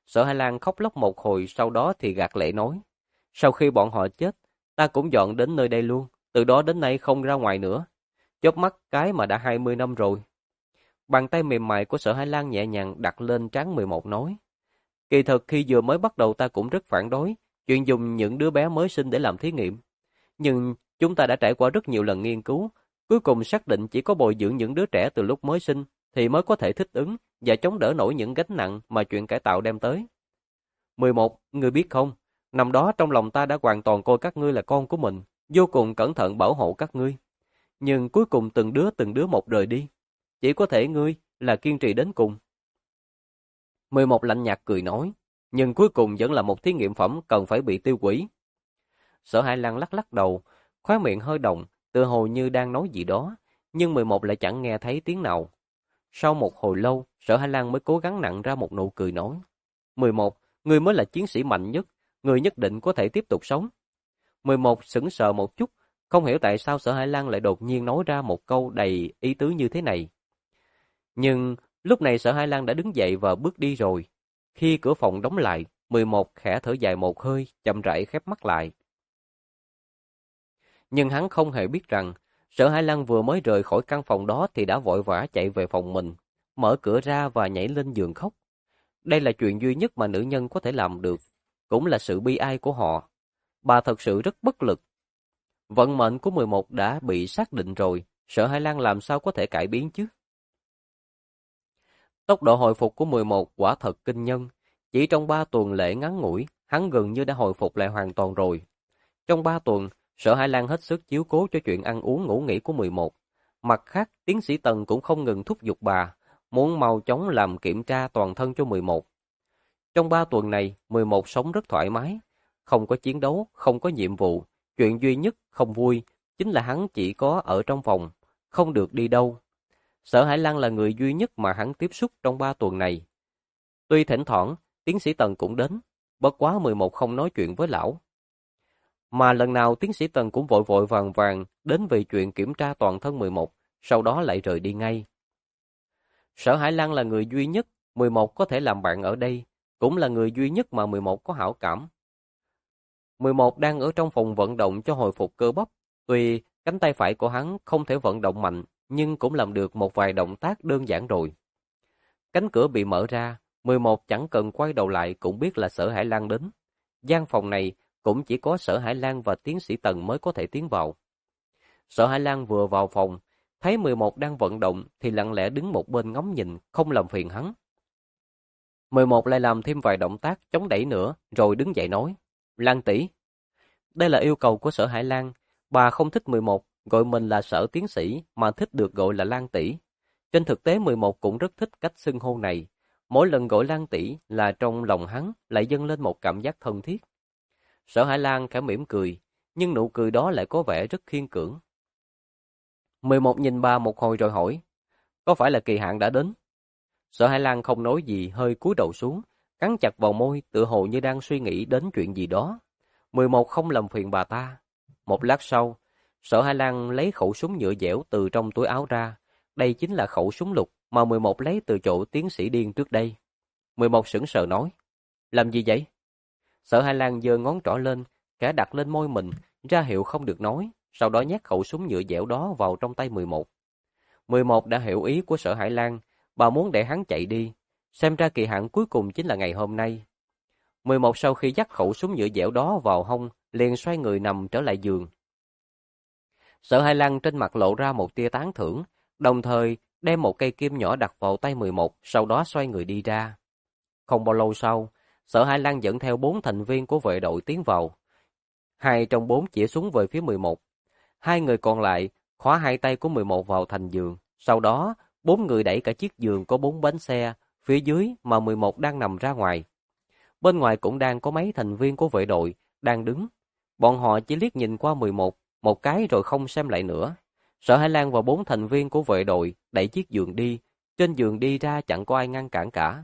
Sở Hải Lan khóc lóc một hồi, sau đó thì gạt lệ nói. Sau khi bọn họ chết, ta cũng dọn đến nơi đây luôn, từ đó đến nay không ra ngoài nữa. Chớp mắt cái mà đã 20 năm rồi. Bàn tay mềm mại của Sở Hải Lan nhẹ nhàng đặt lên trán 11 nói. Kỳ thực khi vừa mới bắt đầu ta cũng rất phản đối chuyện dùng những đứa bé mới sinh để làm thí nghiệm. Nhưng chúng ta đã trải qua rất nhiều lần nghiên cứu, cuối cùng xác định chỉ có bồi dưỡng những đứa trẻ từ lúc mới sinh thì mới có thể thích ứng và chống đỡ nổi những gánh nặng mà chuyện cải tạo đem tới. 11. Ngươi biết không, năm đó trong lòng ta đã hoàn toàn coi các ngươi là con của mình, vô cùng cẩn thận bảo hộ các ngươi. Nhưng cuối cùng từng đứa một rời đi. Chỉ có thể ngươi là kiên trì đến cùng. 11 lạnh nhạt cười nói, nhưng cuối cùng vẫn là một thí nghiệm phẩm cần phải bị tiêu hủy. Sở Hải Lan lắc lắc đầu, khóe miệng hơi động, tựa hồ như đang nói gì đó, nhưng 11 lại chẳng nghe thấy tiếng nào. Sau một hồi lâu, Sở Hải Lan mới cố gắng nặn ra một nụ cười nói, 11, ngươi mới là chiến sĩ mạnh nhất, ngươi nhất định có thể tiếp tục sống. 11 sững sờ một chút, không hiểu tại sao Sở Hải Lan lại đột nhiên nói ra một câu đầy ý tứ như thế này. Nhưng lúc này Sở Hải Lan đã đứng dậy và bước đi rồi. Khi cửa phòng đóng lại, 11 khẽ thở dài một hơi, chậm rãi khép mắt lại. Nhưng hắn không hề biết rằng, Sở Hải Lan vừa mới rời khỏi căn phòng đó thì đã vội vã chạy về phòng mình, mở cửa ra và nhảy lên giường khóc. Đây là chuyện duy nhất mà nữ nhân có thể làm được, cũng là sự bi ai của họ. Bà thật sự rất bất lực. Vận mệnh của 11 đã bị xác định rồi, Sở Hải Lan làm sao có thể cải biến chứ? Tốc độ hồi phục của 11 quả thật kinh nhân. Chỉ trong 3 tuần lễ ngắn ngủi, hắn gần như đã hồi phục lại hoàn toàn rồi. Trong 3 tuần, Sở Hải Lan hết sức chiếu cố cho chuyện ăn uống ngủ nghỉ của 11. Mặt khác, tiến sĩ Tần cũng không ngừng thúc giục bà, muốn mau chóng làm kiểm tra toàn thân cho 11. Trong 3 tuần này, 11 sống rất thoải mái, không có chiến đấu, không có nhiệm vụ. Chuyện duy nhất không vui chính là hắn chỉ có ở trong phòng, không được đi đâu. Sở Hải Lan là người duy nhất mà hắn tiếp xúc trong 3 tuần này. Tuy thỉnh thoảng, tiến sĩ Tần cũng đến, bất quá 11 không nói chuyện với lão. Mà lần nào tiến sĩ Tần cũng vội vội vàng vàng đến vì chuyện kiểm tra toàn thân 11, sau đó lại rời đi ngay. Sở Hải Lan là người duy nhất 11 có thể làm bạn ở đây, cũng là người duy nhất mà 11 có hảo cảm. 11 đang ở trong phòng vận động cho hồi phục cơ bắp, tuy cánh tay phải của hắn không thể vận động mạnh, nhưng cũng làm được một vài động tác đơn giản rồi. Cánh cửa bị mở ra, 11 chẳng cần quay đầu lại cũng biết là Sở Hải Lan đến. Gian phòng này cũng chỉ có Sở Hải Lan và tiến sĩ Tần mới có thể tiến vào. Sở Hải Lan vừa vào phòng, thấy 11 đang vận động thì lặng lẽ đứng một bên ngắm nhìn, không làm phiền hắn. 11 lại làm thêm vài động tác chống đẩy nữa, rồi đứng dậy nói, Lan tỷ. Đây là yêu cầu của Sở Hải Lan, bà không thích 11 gọi mình là Sở tiến sĩ mà thích được gọi là Lan tỷ. Trên thực tế 11 cũng rất thích cách xưng hô này, mỗi lần gọi Lan tỷ là trong lòng hắn lại dâng lên một cảm giác thân thiết. Sở Hải Lan khẽ mỉm cười, nhưng nụ cười đó lại có vẻ rất khiên cưỡng. 11 nhìn bà một hồi rồi hỏi, có phải là kỳ hạn đã đến? Sở Hải Lan không nói gì, hơi cúi đầu xuống, cắn chặt vào môi, tựa hồ như đang suy nghĩ đến chuyện gì đó. 11 không làm phiền bà ta. Một lát sau, Sở Hải Lan lấy khẩu súng nhựa dẻo từ trong túi áo ra. Đây chính là khẩu súng lục mà 11 lấy từ chỗ tiến sĩ Điên trước đây. 11 sững sờ nói, làm gì vậy? Sở Hải Lan giơ ngón trỏ lên, khẽ đặt lên môi mình, ra hiệu không được nói, sau đó nhét khẩu súng nhựa dẻo đó vào trong tay 11. 11 đã hiểu ý của Sở Hải Lan, bà muốn để hắn chạy đi, xem ra kỳ hạn cuối cùng chính là ngày hôm nay. 11 sau khi dắt khẩu súng nhựa dẻo đó vào hông, liền xoay người nằm trở lại giường. Sở Hải Lan trên mặt lộ ra một tia tán thưởng, đồng thời đem một cây kim nhỏ đặt vào tay 11, sau đó xoay người đi ra. Không bao lâu sau, Sở Hải Lan dẫn theo 4 thành viên của vệ đội tiến vào. 2 trong 4 chĩa súng về phía 11. 2 người còn lại khóa 2 tay của 11 vào thành giường. Sau đó, 4 người đẩy cả chiếc giường có 4 bánh xe, phía dưới mà 11 đang nằm ra ngoài. Bên ngoài cũng đang có mấy thành viên của vệ đội đang đứng. Bọn họ chỉ liếc nhìn qua 11 một cái rồi không xem lại nữa. Sở Hải Lan và 4 thành viên của vệ đội đẩy chiếc giường đi. Trên giường đi ra chẳng có ai ngăn cản cả.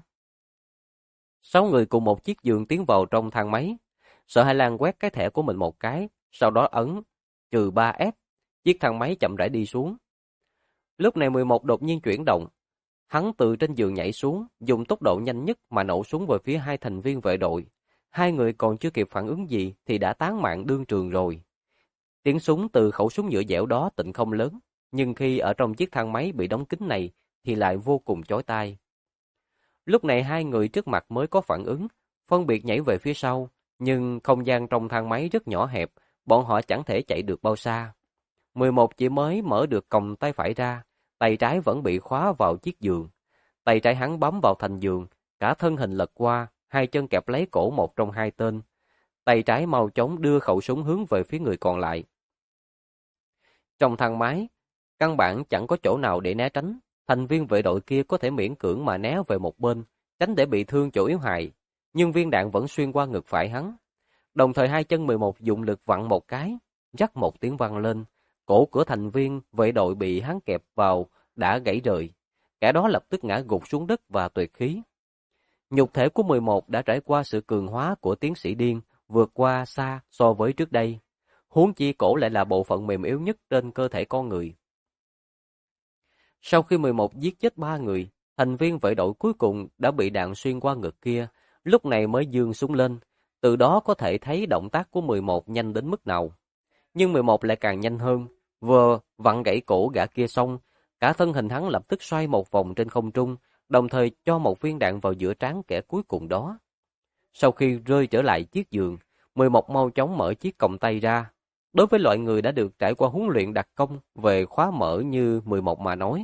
6 người cùng một chiếc giường tiến vào trong thang máy. Sở Hải Lan quét cái thẻ của mình một cái, sau đó ấn -3F. Chiếc thang máy chậm rãi đi xuống. Lúc này 11 đột nhiên chuyển động. Hắn từ trên giường nhảy xuống, dùng tốc độ nhanh nhất mà nổ súng về phía hai thành viên vệ đội. Hai người còn chưa kịp phản ứng gì thì đã tán mạng đương trường rồi. Tiếng súng từ khẩu súng nhựa dẻo đó tịnh không lớn, nhưng khi ở trong chiếc thang máy bị đóng kín này thì lại vô cùng chói tai. Lúc này hai người trước mặt mới có phản ứng, phân biệt nhảy về phía sau, nhưng không gian trong thang máy rất nhỏ hẹp, bọn họ chẳng thể chạy được bao xa. 11 chỉ mới mở được còng tay phải ra, tay trái vẫn bị khóa vào chiếc giường. Tay trái hắn bấm vào thành giường, cả thân hình lật qua, hai chân kẹp lấy cổ một trong hai tên. Tay trái mau chóng đưa khẩu súng hướng về phía người còn lại. Trong thang máy, căn bản chẳng có chỗ nào để né tránh. Thành viên vệ đội kia có thể miễn cưỡng mà né về một bên, tránh để bị thương chỗ yếu hại. Nhưng viên đạn vẫn xuyên qua ngực phải hắn. Đồng thời hai chân 11 dụng lực vặn một cái, rắc một tiếng vang lên. Cổ của thành viên vệ đội bị hắn kẹp vào đã gãy rời. Kẻ đó lập tức ngã gục xuống đất và tuyệt khí. Nhục thể của 11 đã trải qua sự cường hóa của tiến sĩ điên, vượt qua xa so với trước đây. Huống chi cổ lại là bộ phận mềm yếu nhất trên cơ thể con người. Sau khi 11 giết chết 3 người, thành viên vệ đội cuối cùng đã bị đạn xuyên qua ngực kia, lúc này mới giương súng lên, từ đó có thể thấy động tác của 11 nhanh đến mức nào. Nhưng 11 lại càng nhanh hơn, vừa vặn gãy cổ gã kia xong, cả thân hình hắn lập tức xoay một vòng trên không trung, đồng thời cho một viên đạn vào giữa trán kẻ cuối cùng đó. Sau khi rơi trở lại chiếc giường, 11 mau chóng mở chiếc còng tay ra. Đối với loại người đã được trải qua huấn luyện đặc công về khóa mở như 11 mà nói,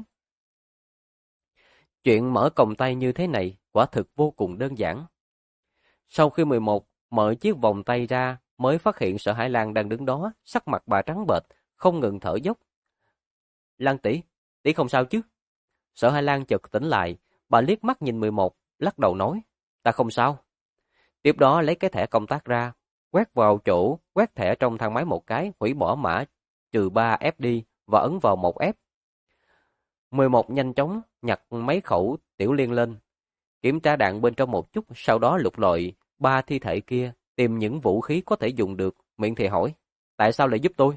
chuyện mở còng tay như thế này quả thực vô cùng đơn giản. Sau khi 11 mở chiếc vòng tay ra, mới phát hiện Sở Hải Lan đang đứng đó, sắc mặt bà trắng bệch, không ngừng thở dốc. Lan tỷ, tỷ không sao chứ? Sở Hải Lan chợt tỉnh lại, bà liếc mắt nhìn 11, lắc đầu nói, ta không sao. Tiếp đó lấy cái thẻ công tác ra, quét vào chỗ quét thẻ trong thang máy một cái, hủy bỏ mã -3 FD và ấn vào 1F. 11 nhanh chóng nhặt mấy khẩu tiểu liên lên, kiểm tra đạn bên trong một chút, sau đó lục lọi 3 thi thể kia, tìm những vũ khí có thể dùng được, miệng thì hỏi, tại sao lại giúp tôi?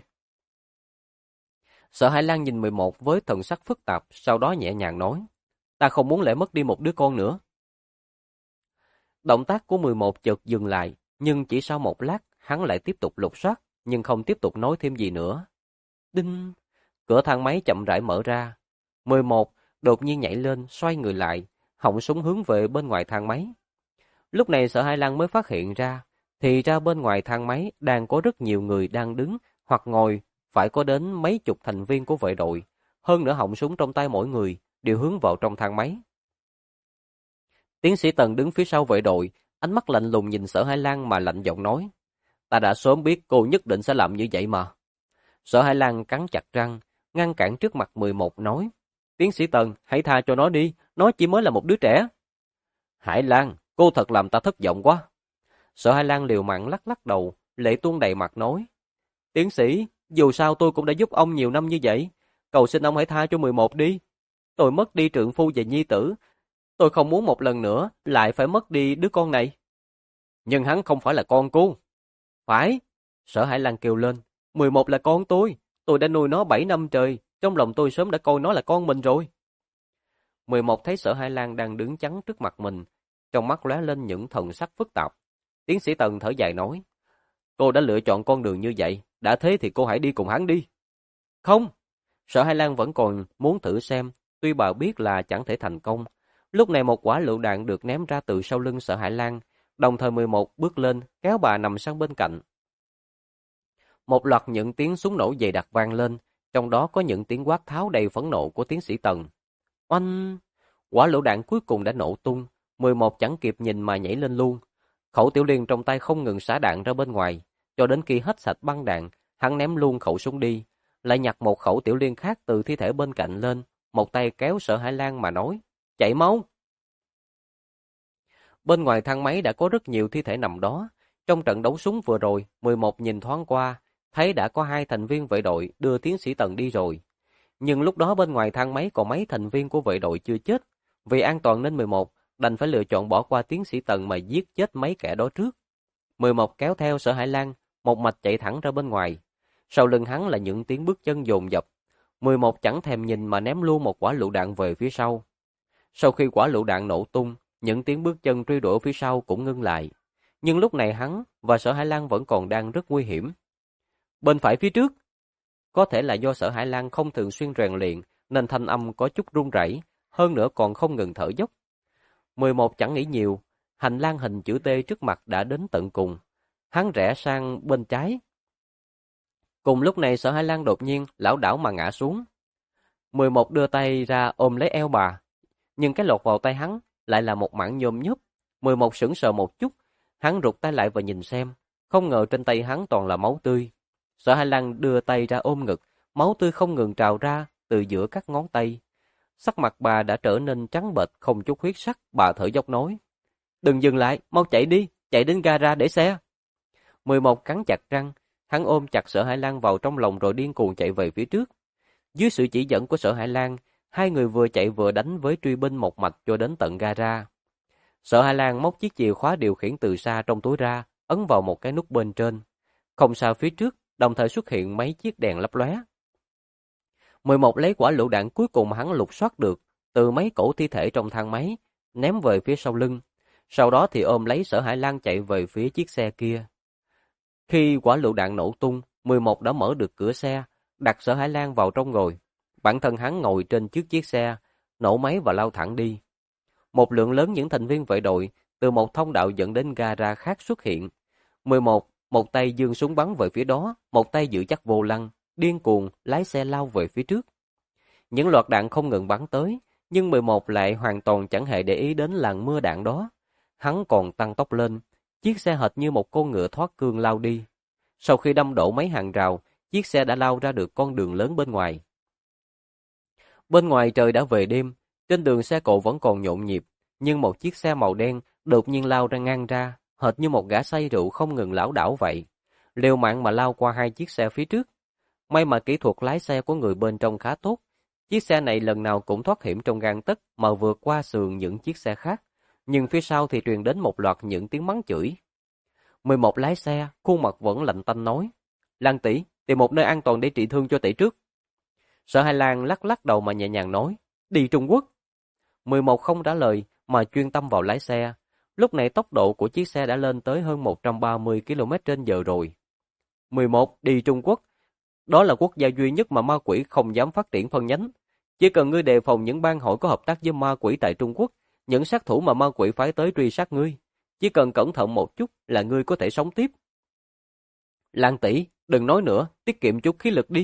Sở Hải Lan nhìn 11 với thần sắc phức tạp, sau đó nhẹ nhàng nói, ta không muốn lại mất đi một đứa con nữa. Động tác của 11 chợt dừng lại, nhưng chỉ sau một lát, hắn lại tiếp tục lục soát, nhưng không tiếp tục nói thêm gì nữa. Đinh! Cửa thang máy chậm rãi mở ra. 11 đột nhiên nhảy lên, xoay người lại, họng súng hướng về bên ngoài thang máy. Lúc này Sở Hải Lan mới phát hiện ra, thì ra bên ngoài thang máy đang có rất nhiều người đang đứng hoặc ngồi, phải có đến mấy chục thành viên của vệ đội. Hơn nữa họng súng trong tay mỗi người đều hướng vào trong thang máy. Tiến sĩ Tần đứng phía sau vệ đội, ánh mắt lạnh lùng nhìn Sở Hải Lan mà lạnh giọng nói, ta đã sớm biết cô nhất định sẽ làm như vậy mà. Sở Hải Lan cắn chặt răng, ngăn cản trước mặt 11 nói, tiến sĩ Tần, hãy tha cho nó đi, nó chỉ mới là một đứa trẻ. Hải Lan, cô thật làm ta thất vọng quá. Sở Hải Lan liều mạng lắc lắc đầu, lệ tuôn đầy mặt nói, tiến sĩ, dù sao tôi cũng đã giúp ông nhiều năm như vậy, cầu xin ông hãy tha cho 11 đi. Tôi mất đi trượng phu và nhi tử, tôi không muốn một lần nữa lại phải mất đi đứa con này. Nhưng hắn không phải là con cô. Phải, Sở Hải Lan kêu lên, 11 là con tôi đã nuôi nó 7 năm trời, trong lòng tôi sớm đã coi nó là con mình rồi. 11 thấy Sở Hải Lan đang đứng chắn trước mặt mình, trong mắt lóe lên những thần sắc phức tạp. Tiến sĩ Tần thở dài nói, cô đã lựa chọn con đường như vậy, đã thế thì cô hãy đi cùng hắn đi. Không, Sở Hải Lan vẫn còn muốn thử xem, tuy bà biết là chẳng thể thành công. Lúc này một quả lựu đạn được ném ra từ sau lưng Sở Hải Lan, đồng thời 11 bước lên, kéo bà nằm sang bên cạnh. Một loạt những tiếng súng nổ dày đặc vang lên, trong đó có những tiếng quát tháo đầy phẫn nộ của tiến sĩ Tần. Oanh! Quả lựu đạn cuối cùng đã nổ tung, 11 chẳng kịp nhìn mà nhảy lên luôn. Khẩu tiểu liên trong tay không ngừng xả đạn ra bên ngoài, cho đến khi hết sạch băng đạn, hắn ném luôn khẩu súng đi, lại nhặt một khẩu tiểu liên khác từ thi thể bên cạnh lên, một tay kéo Sở Hải Lan mà nói, chạy mau! Bên ngoài thang máy đã có rất nhiều thi thể nằm đó. Trong trận đấu súng vừa rồi, 11 nhìn thoáng qua, thấy đã có 2 thành viên vệ đội đưa tiến sĩ Tần đi rồi. Nhưng lúc đó bên ngoài thang máy còn mấy thành viên của vệ đội chưa chết. Vì an toàn nên 11 đành phải lựa chọn bỏ qua tiến sĩ Tần mà giết chết mấy kẻ đó trước. 11 kéo theo Sở Hải Lan, một mạch chạy thẳng ra bên ngoài. Sau lưng hắn là những tiếng bước chân dồn dập. 11 chẳng thèm nhìn mà ném luôn một quả lựu đạn về phía sau. Sau khi quả lựu đạn nổ tung, những tiếng bước chân truy đuổi phía sau cũng ngưng lại. Nhưng lúc này hắn và Sở Hải Lan vẫn còn đang rất nguy hiểm. Bên phải phía trước, có thể là do Sở Hải Lan không thường xuyên rèn luyện nên thanh âm có chút run rẩy, hơn nữa còn không ngừng thở dốc. 11 chẳng nghĩ nhiều, hành lang hình chữ T trước mặt đã đến tận cùng. Hắn rẽ sang bên trái. Cùng lúc này Sở Hải Lan đột nhiên lảo đảo mà ngã xuống. 11 đưa tay ra ôm lấy eo bà, nhưng cái lọt vào tay hắn lại là một mảng nhôm nhúc. 11 sững sờ một chút, hắn rụt tay lại và nhìn xem, không ngờ trên tay hắn toàn là máu tươi. Sở Hải Lan đưa tay ra ôm ngực, máu tươi không ngừng trào ra từ giữa các ngón tay. Sắc mặt bà đã trở nên trắng bệch không chút huyết sắc, bà thở dốc nói: "Đừng dừng lại, mau chạy đi, chạy đến gara để xe." 11 cắn chặt răng, hắn ôm chặt Sở Hải Lan vào trong lòng rồi điên cuồng chạy về phía trước. Dưới sự chỉ dẫn của Sở Hải Lan, hai người vừa chạy vừa đánh với truy binh một mạch cho đến tận gara. Sở Hải Lan móc chiếc chìa khóa điều khiển từ xa trong túi ra, ấn vào một cái nút bên trên. Không xa phía trước, đồng thời xuất hiện mấy chiếc đèn lấp lóe. 11 lấy quả lựu đạn cuối cùng hắn lục soát được từ mấy cổ thi thể trong thang máy, ném về phía sau lưng. Sau đó thì ôm lấy Sở Hải Lan chạy về phía chiếc xe kia. Khi quả lựu đạn nổ tung, 11 đã mở được cửa xe, đặt Sở Hải Lan vào trong ngồi. Bản thân hắn ngồi trên trước chiếc xe, nổ máy và lao thẳng đi. Một lượng lớn những thành viên vệ đội từ một thông đạo dẫn đến gara khác xuất hiện. 11, một tay giương súng bắn về phía đó, một tay giữ chắc vô lăng, điên cuồng lái xe lao về phía trước. Những loạt đạn không ngừng bắn tới, nhưng 11 lại hoàn toàn chẳng hề để ý đến làn mưa đạn đó. Hắn còn tăng tốc lên, chiếc xe hệt như một con ngựa thoát cương lao đi. Sau khi đâm đổ mấy hàng rào, chiếc xe đã lao ra được con đường lớn bên ngoài. Bên ngoài trời đã về đêm, trên đường xe cộ vẫn còn nhộn nhịp, nhưng một chiếc xe màu đen đột nhiên lao ra ngang ra, hệt như một gã say rượu không ngừng lảo đảo vậy. Liều mạng mà lao qua hai chiếc xe phía trước. May mà kỹ thuật lái xe của người bên trong khá tốt. Chiếc xe này lần nào cũng thoát hiểm trong gang tấc mà vượt qua sườn những chiếc xe khác. Nhưng phía sau thì truyền đến một loạt những tiếng mắng chửi. 11 lái xe, khuôn mặt vẫn lạnh tanh nói: "Lan tỷ, tìm một nơi an toàn để trị thương cho tỷ trước." Sở Hải Lan lắc lắc đầu mà nhẹ nhàng nói: "Đi Trung Quốc." 11 không trả lời mà chuyên tâm vào lái xe. Lúc này tốc độ của chiếc xe đã lên tới hơn 130 km/h rồi. 11 đi Trung Quốc. Đó là quốc gia duy nhất mà ma quỷ không dám phát triển phân nhánh. Chỉ cần ngươi đề phòng những bang hội có hợp tác với ma quỷ tại Trung Quốc, những sát thủ mà ma quỷ phái tới truy sát ngươi, chỉ cần cẩn thận một chút là ngươi có thể sống tiếp. Lan tỷ, đừng nói nữa, tiết kiệm chút khí lực đi.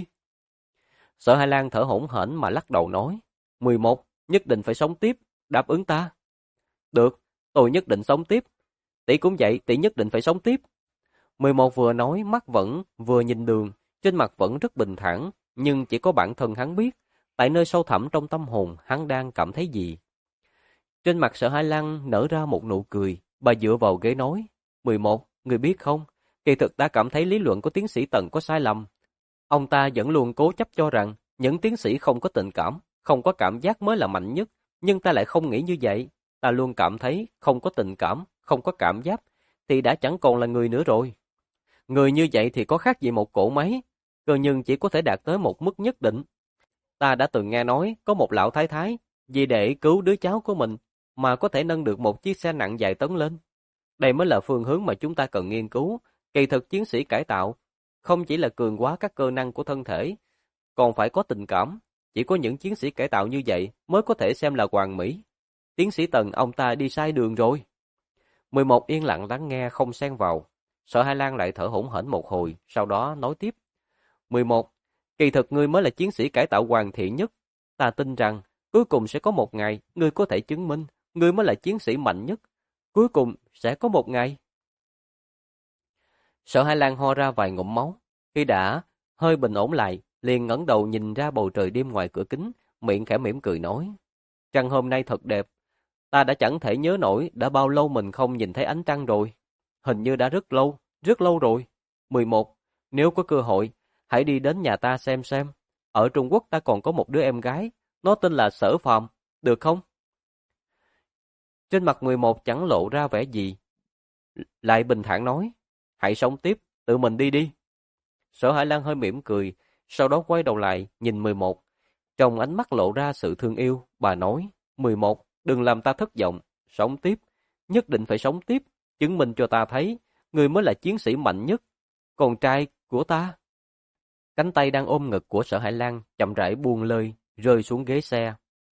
Sở Hải Lan thở hổn hển mà lắc đầu nói: 11, nhất định phải sống tiếp, đáp ứng ta. Được, tôi nhất định sống tiếp. Tỷ cũng vậy, tỷ nhất định phải sống tiếp. 11 vừa nói mắt vẫn vừa nhìn đường, trên mặt vẫn rất bình thản, nhưng chỉ có bản thân hắn biết, tại nơi sâu thẳm trong tâm hồn hắn đang cảm thấy gì. Trên mặt Sở Hải Lan nở ra một nụ cười, bà dựa vào ghế nói: 11, người biết không, kỳ thực ta cảm thấy lý luận của tiến sĩ Tần có sai lầm. Ông ta vẫn luôn cố chấp cho rằng những tiến sĩ không có tình cảm, không có cảm giác mới là mạnh nhất, nhưng ta lại không nghĩ như vậy. Ta luôn cảm thấy không có tình cảm, không có cảm giác thì đã chẳng còn là người nữa rồi. Người như vậy thì có khác gì một cỗ máy, cơ nhưng chỉ có thể đạt tới một mức nhất định. Ta đã từng nghe nói có một lão thái thái vì để cứu đứa cháu của mình mà có thể nâng được một chiếc xe nặng vài tấn lên. Đây mới là phương hướng mà chúng ta cần nghiên cứu. Kỳ thực chiến sĩ cải tạo không chỉ là cường hóa các cơ năng của thân thể, còn phải có tình cảm. Chỉ có những chiến sĩ cải tạo như vậy mới có thể xem là hoàn mỹ. Tiến sĩ Tần ông ta đi sai đường rồi. 11 yên lặng lắng nghe không xen vào. Sở Hải Lan lại thở hổn hển một hồi, sau đó nói tiếp: 11, kỳ thực ngươi mới là chiến sĩ cải tạo hoàn thiện nhất. Ta tin rằng cuối cùng sẽ có một ngày ngươi có thể chứng minh ngươi mới là chiến sĩ mạnh nhất. Cuối cùng sẽ có một ngày. Sở Hải Lan ho ra vài ngụm máu, khi đã hơi bình ổn lại, liền ngẩng đầu nhìn ra bầu trời đêm ngoài cửa kính, miệng khẽ mỉm cười nói: trăng hôm nay thật đẹp. Ta đã chẳng thể nhớ nổi đã bao lâu mình không nhìn thấy ánh trăng rồi. Hình như đã rất lâu rồi. 11, nếu có cơ hội, hãy đi đến nhà ta xem. Ở Trung Quốc ta còn có một đứa em gái, nó tên là Sở Phàm, được không? Trên mặt 11 chẳng lộ ra vẻ gì, lại bình thản nói: hãy sống tiếp, tự mình đi đi. Sở Hải Lan hơi mỉm cười, sau đó quay đầu lại nhìn 11. Trong ánh mắt lộ ra sự thương yêu, bà nói: 11, đừng làm ta thất vọng, sống tiếp, nhất định phải sống tiếp, chứng minh cho ta thấy, ngươi mới là chiến sĩ mạnh nhất, con trai của ta. Cánh tay đang ôm ngực của Sở Hải Lan chậm rãi buông lơi, rơi xuống ghế xe.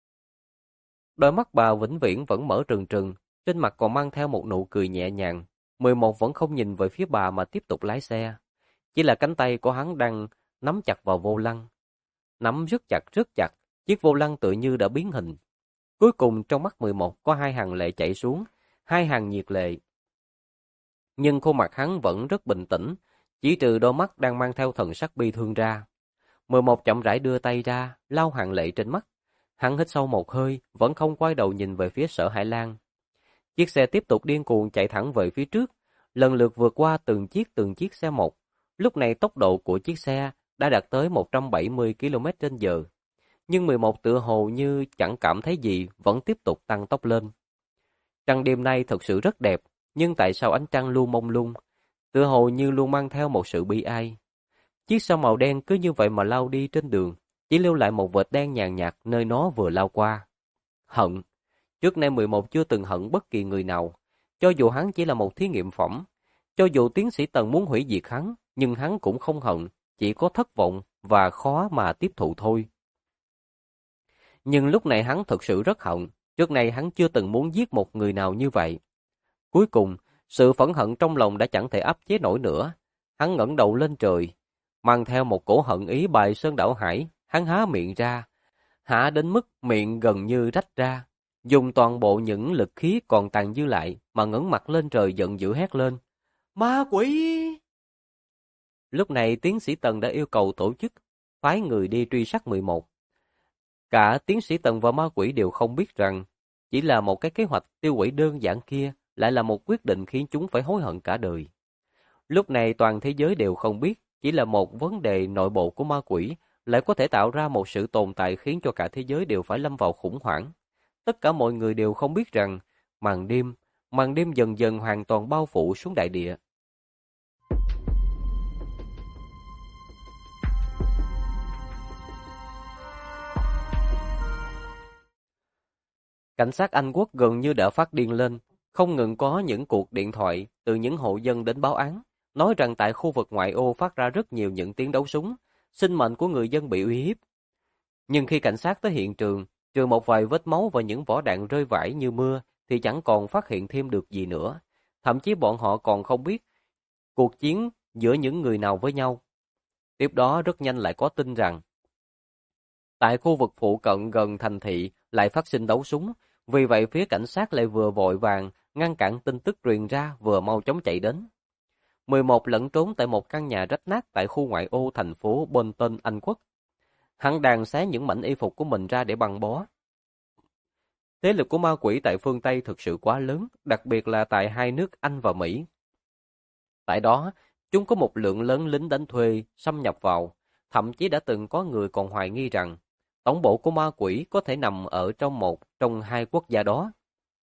Đôi mắt bà vĩnh viễn vẫn mở trừng trừng, trên mặt còn mang theo một nụ cười nhẹ nhàng. 11 vẫn không nhìn về phía bà mà tiếp tục lái xe. Chỉ là cánh tay của hắn đang nắm chặt vào vô lăng. Nắm rất chặt, chiếc vô lăng tự như đã biến hình. Cuối cùng trong mắt 11 có hai hàng lệ chảy xuống, hai hàng nhiệt lệ. Nhưng khuôn mặt hắn vẫn rất bình tĩnh, chỉ trừ đôi mắt đang mang theo thần sắc bi thương ra. 11 chậm rãi đưa tay ra, lau hàng lệ trên mắt. Hắn hít sâu một hơi, vẫn không quay đầu nhìn về phía Sở Hải Lan. Chiếc xe tiếp tục điên cuồng chạy thẳng về phía trước, lần lượt vượt qua từng chiếc xe một. Lúc này tốc độ của chiếc xe đã đạt tới 170 km/h. Nhưng 11 tựa hồ như chẳng cảm thấy gì, vẫn tiếp tục tăng tốc lên. Trăng đêm nay thật sự rất đẹp, nhưng tại sao ánh trăng luôn mông lung, tựa hồ như luôn mang theo một sự bi ai. Chiếc xe màu đen cứ như vậy mà lao đi trên đường, chỉ lưu lại một vệt đen nhàn nhạt nơi nó vừa lao qua. Hận. Trước nay 11 chưa từng hận bất kỳ người nào, cho dù hắn chỉ là một thí nghiệm phẩm. Cho dù tiến sĩ Tần muốn hủy diệt hắn, nhưng hắn cũng không hận, chỉ có thất vọng và khó mà tiếp thụ thôi. Nhưng lúc này hắn thực sự rất hận, trước nay hắn chưa từng muốn giết một người nào như vậy. Cuối cùng, sự phẫn hận trong lòng đã chẳng thể áp chế nổi nữa. Hắn ngẩng đầu lên trời, mang theo một cổ hận ý bài sơn đảo hải, hắn há miệng ra, há đến mức miệng gần như rách ra, dùng toàn bộ những lực khí còn tàn dư lại mà ngẩng mặt lên trời giận dữ hét lên: Ma quỷ! Lúc này tiến sĩ Tần đã yêu cầu tổ chức phái người đi truy sát 11. Cả tiến sĩ Tần và ma quỷ đều không biết rằng chỉ là một cái kế hoạch tiêu hủy đơn giản kia lại là một quyết định khiến chúng phải hối hận cả đời. Lúc này toàn thế giới đều không biết chỉ là một vấn đề nội bộ của ma quỷ lại có thể tạo ra một sự tồn tại khiến cho cả thế giới đều phải lâm vào khủng hoảng. Tất cả mọi người đều không biết rằng màn đêm dần dần hoàn toàn bao phủ xuống đại địa. Cảnh sát Anh Quốc gần như đã phát điên lên, không ngừng có những cuộc điện thoại từ những hộ dân đến báo án, nói rằng tại khu vực ngoại ô phát ra rất nhiều những tiếng đấu súng, sinh mệnh của người dân bị uy hiếp. Nhưng khi cảnh sát tới hiện trường, trừ một vài vết máu và những vỏ đạn rơi vãi như mưa, thì chẳng còn phát hiện thêm được gì nữa. Thậm chí bọn họ còn không biết cuộc chiến giữa những người nào với nhau. Tiếp đó rất nhanh lại có tin rằng tại khu vực phụ cận gần thành thị lại phát sinh đấu súng, vì vậy phía cảnh sát lại vừa vội vàng ngăn cản tin tức truyền ra vừa mau chóng chạy đến. 11 lẫn trốn tại một căn nhà rách nát tại khu ngoại ô thành phố Bolton, Anh Quốc. Hắn đang xé những mảnh y phục của mình ra để băng bó. Thế lực của ma quỷ tại phương Tây thực sự quá lớn, đặc biệt là tại hai nước Anh và Mỹ. Tại đó, chúng có một lượng lớn lính đánh thuê xâm nhập vào, thậm chí đã từng có người còn hoài nghi rằng tổng bộ của ma quỷ có thể nằm ở trong hai quốc gia đó.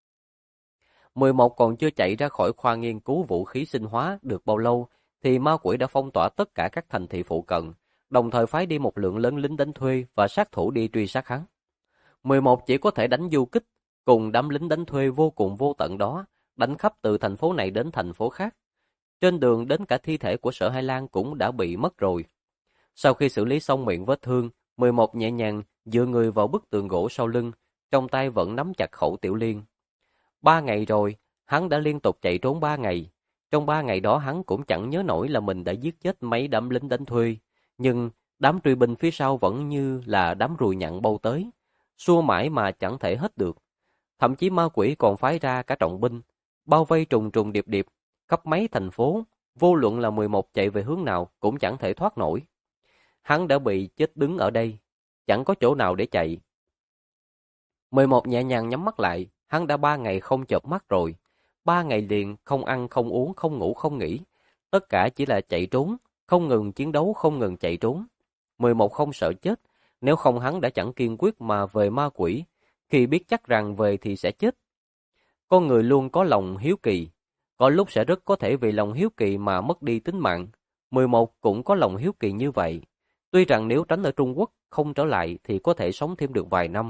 11 còn chưa chạy ra khỏi khoa nghiên cứu vũ khí sinh hóa được bao lâu, thì ma quỷ đã phong tỏa tất cả các thành thị phụ cận, đồng thời phái đi một lượng lớn lính đánh thuê và sát thủ đi truy sát hắn. 11 chỉ có thể đánh du kích, cùng đám lính đánh thuê vô cùng vô tận đó, đánh khắp từ thành phố này đến thành phố khác. Trên đường đến cả thi thể của Sở Hải Lan cũng đã bị mất rồi. Sau khi xử lý xong miệng vết thương, 11 nhẹ nhàng dựa người vào bức tường gỗ sau lưng, trong tay vẫn nắm chặt khẩu tiểu liên. 3 ngày rồi, hắn đã liên tục chạy trốn 3 ngày. Trong 3 ngày đó hắn cũng chẳng nhớ nổi là mình đã giết chết mấy đám lính đánh thuê, nhưng đám truy binh phía sau vẫn như là đám ruồi nhặn bâu tới, xua mãi mà chẳng thể hết được. Thậm chí ma quỷ còn phái ra cả trọng binh, bao vây trùng trùng điệp điệp, khắp mấy thành phố, vô luận là 11 chạy về hướng nào cũng chẳng thể thoát nổi. Hắn đã bị chết đứng ở đây, chẳng có chỗ nào để chạy. 11 nhẹ nhàng nhắm mắt lại, hắn đã 3 ngày không chợp mắt rồi. 3 ngày liền, không ăn, không uống, không ngủ, không nghỉ. Tất cả chỉ là chạy trốn, không ngừng chiến đấu, không ngừng chạy trốn. 11 không sợ chết, nếu không hắn đã chẳng kiên quyết mà về ma quỷ, khi biết chắc rằng về thì sẽ chết. Con người luôn có lòng hiếu kỳ, có lúc sẽ rất có thể vì lòng hiếu kỳ mà mất đi tính mạng. 11 cũng có lòng hiếu kỳ như vậy. Tuy rằng nếu tránh ở Trung Quốc không trở lại thì có thể sống thêm được vài năm,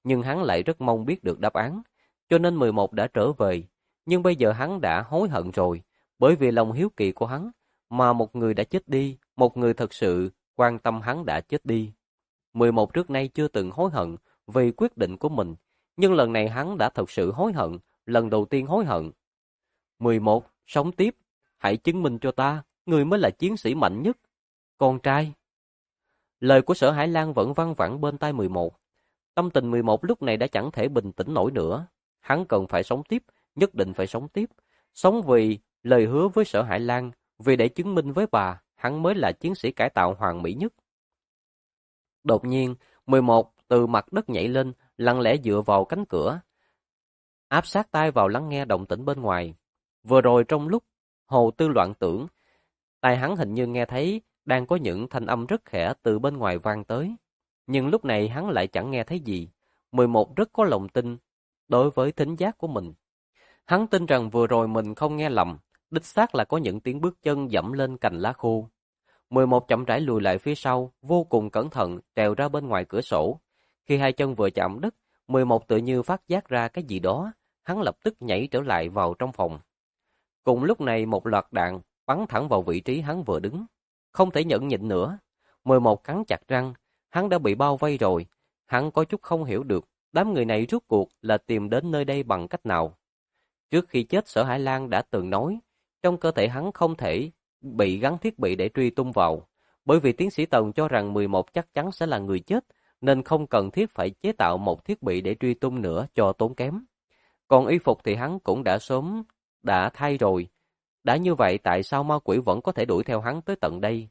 nhưng hắn lại rất mong biết được đáp án, cho nên 11 đã trở về. Nhưng bây giờ hắn đã hối hận rồi, bởi vì lòng hiếu kỳ của hắn, mà một người đã chết đi, một người thật sự quan tâm hắn đã chết đi. 11 trước nay chưa từng hối hận vì quyết định của mình, nhưng lần này hắn đã thật sự hối hận, lần đầu tiên hối hận. 11, sống tiếp, hãy chứng minh cho ta, ngươi mới là chiến sĩ mạnh nhất. Con trai. Lời của Sở Hải Lang vẫn văng vẳng bên tai 11. Tâm tình 11 lúc này đã chẳng thể bình tĩnh nổi nữa. Hắn cần phải sống tiếp, nhất định phải sống tiếp. Sống vì lời hứa với Sở Hải Lang, vì để chứng minh với bà, hắn mới là chiến sĩ cải tạo hoàn mỹ nhất. Đột nhiên, 11 từ mặt đất nhảy lên, lặng lẽ dựa vào cánh cửa, áp sát tai vào lắng nghe động tĩnh bên ngoài. Vừa rồi trong lúc Hồ Tư loạn tưởng, tai hắn hình như nghe thấy đang có những thanh âm rất khẽ từ bên ngoài vang tới. Nhưng lúc này hắn lại chẳng nghe thấy gì. 11 rất có lòng tin đối với thính giác của mình. Hắn tin rằng vừa rồi mình không nghe lầm, đích xác là có những tiếng bước chân dẫm lên cành lá khô. 11 chậm rãi lùi lại phía sau, vô cùng cẩn thận trèo ra bên ngoài cửa sổ. Khi hai chân vừa chạm đất, 11 tự như phát giác ra cái gì đó, hắn lập tức nhảy trở lại vào trong phòng. Cùng lúc này một loạt đạn bắn thẳng vào vị trí hắn vừa đứng. Không thể nhẫn nhịn nữa. 11 cắn chặt răng, hắn đã bị bao vây rồi. Hắn có chút không hiểu được, đám người này rốt cuộc là tìm đến nơi đây bằng cách nào. Trước khi chết, Sở Hải Lang đã từng nói, trong cơ thể hắn không thể bị gắn thiết bị để truy tung vào, bởi vì tiến sĩ Tần cho rằng 11 chắc chắn sẽ là người chết, nên không cần thiết phải chế tạo một thiết bị để truy tung nữa cho tốn kém. Còn y phục thì hắn cũng đã sớm đã thay rồi. Đã như vậy tại sao ma quỷ vẫn có thể đuổi theo hắn tới tận đây?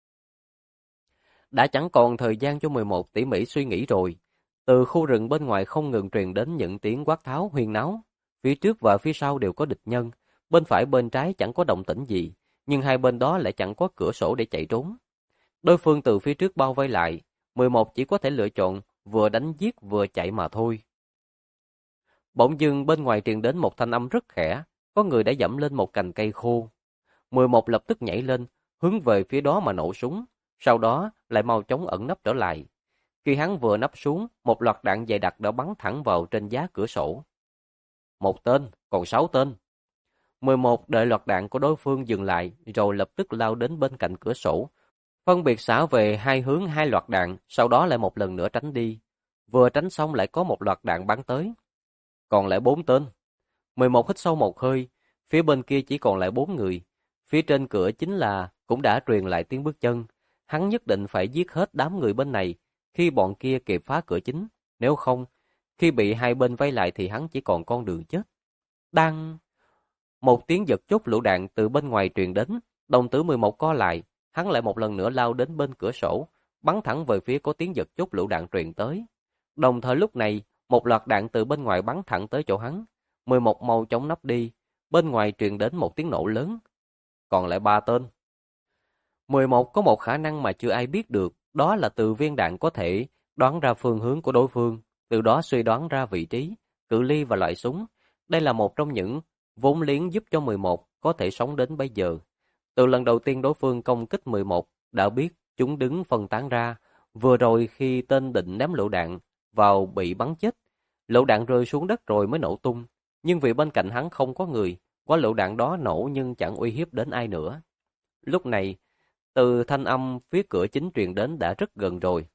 Đã chẳng còn thời gian cho 11 tỉ mỉ suy nghĩ rồi. Từ khu rừng bên ngoài không ngừng truyền đến những tiếng quát tháo huyên náo. Phía trước và phía sau đều có địch nhân. Bên phải bên trái chẳng có động tĩnh gì, nhưng hai bên đó lại chẳng có cửa sổ để chạy trốn. Đối phương từ phía trước bao vây lại. 11 chỉ có thể lựa chọn vừa đánh giết vừa chạy mà thôi. Bỗng dưng bên ngoài truyền đến một thanh âm rất khẽ, có người đã dẫm lên một cành cây khô. 11 lập tức nhảy lên, hướng về phía đó mà nổ súng, sau đó lại mau chóng ẩn nấp trở lại. Khi hắn vừa nấp xuống, một loạt đạn dày đặc đã bắn thẳng vào trên giá cửa sổ. Một tên, còn 6 tên. 11 đợi loạt đạn của đối phương dừng lại, rồi lập tức lao đến bên cạnh cửa sổ, phân biệt xả về hai hướng hai loạt đạn, sau đó lại một lần nữa tránh đi. Vừa tránh xong lại có một loạt đạn bắn tới. Còn lại 4 tên. 11 hít sâu một hơi, phía bên kia chỉ còn lại 4 người. Phía trên cửa chính là cũng đã truyền lại tiếng bước chân. Hắn nhất định phải giết hết đám người bên này khi bọn kia kịp phá cửa chính. Nếu không, khi bị hai bên vây lại thì hắn chỉ còn con đường chết. Đăng! Một tiếng giật chốt lựu đạn từ bên ngoài truyền đến. Đồng tử 11 co lại. Hắn lại một lần nữa lao đến bên cửa sổ, bắn thẳng về phía có tiếng giật chốt lựu đạn truyền tới. Đồng thời lúc này, một loạt đạn từ bên ngoài bắn thẳng tới chỗ hắn. 11 mau chóng nấp đi. Bên ngoài truyền đến một tiếng nổ lớn. Còn lại 3 tên. 11 có một khả năng mà chưa ai biết được, đó là từ viên đạn có thể đoán ra phương hướng của đối phương, từ đó suy đoán ra vị trí, cự ly và loại súng. Đây là một trong những vốn liếng giúp cho 11 có thể sống đến bây giờ. Từ lần đầu tiên đối phương công kích 11, đã biết chúng đứng phân tán ra. Vừa rồi khi tên định ném lựu đạn vào bị bắn chết, lựu đạn rơi xuống đất rồi mới nổ tung. Nhưng vì bên cạnh hắn không có người, quả lựu đạn đó nổ nhưng chẳng uy hiếp đến ai nữa. Lúc này, từ thanh âm phía cửa chính truyền đến đã rất gần rồi.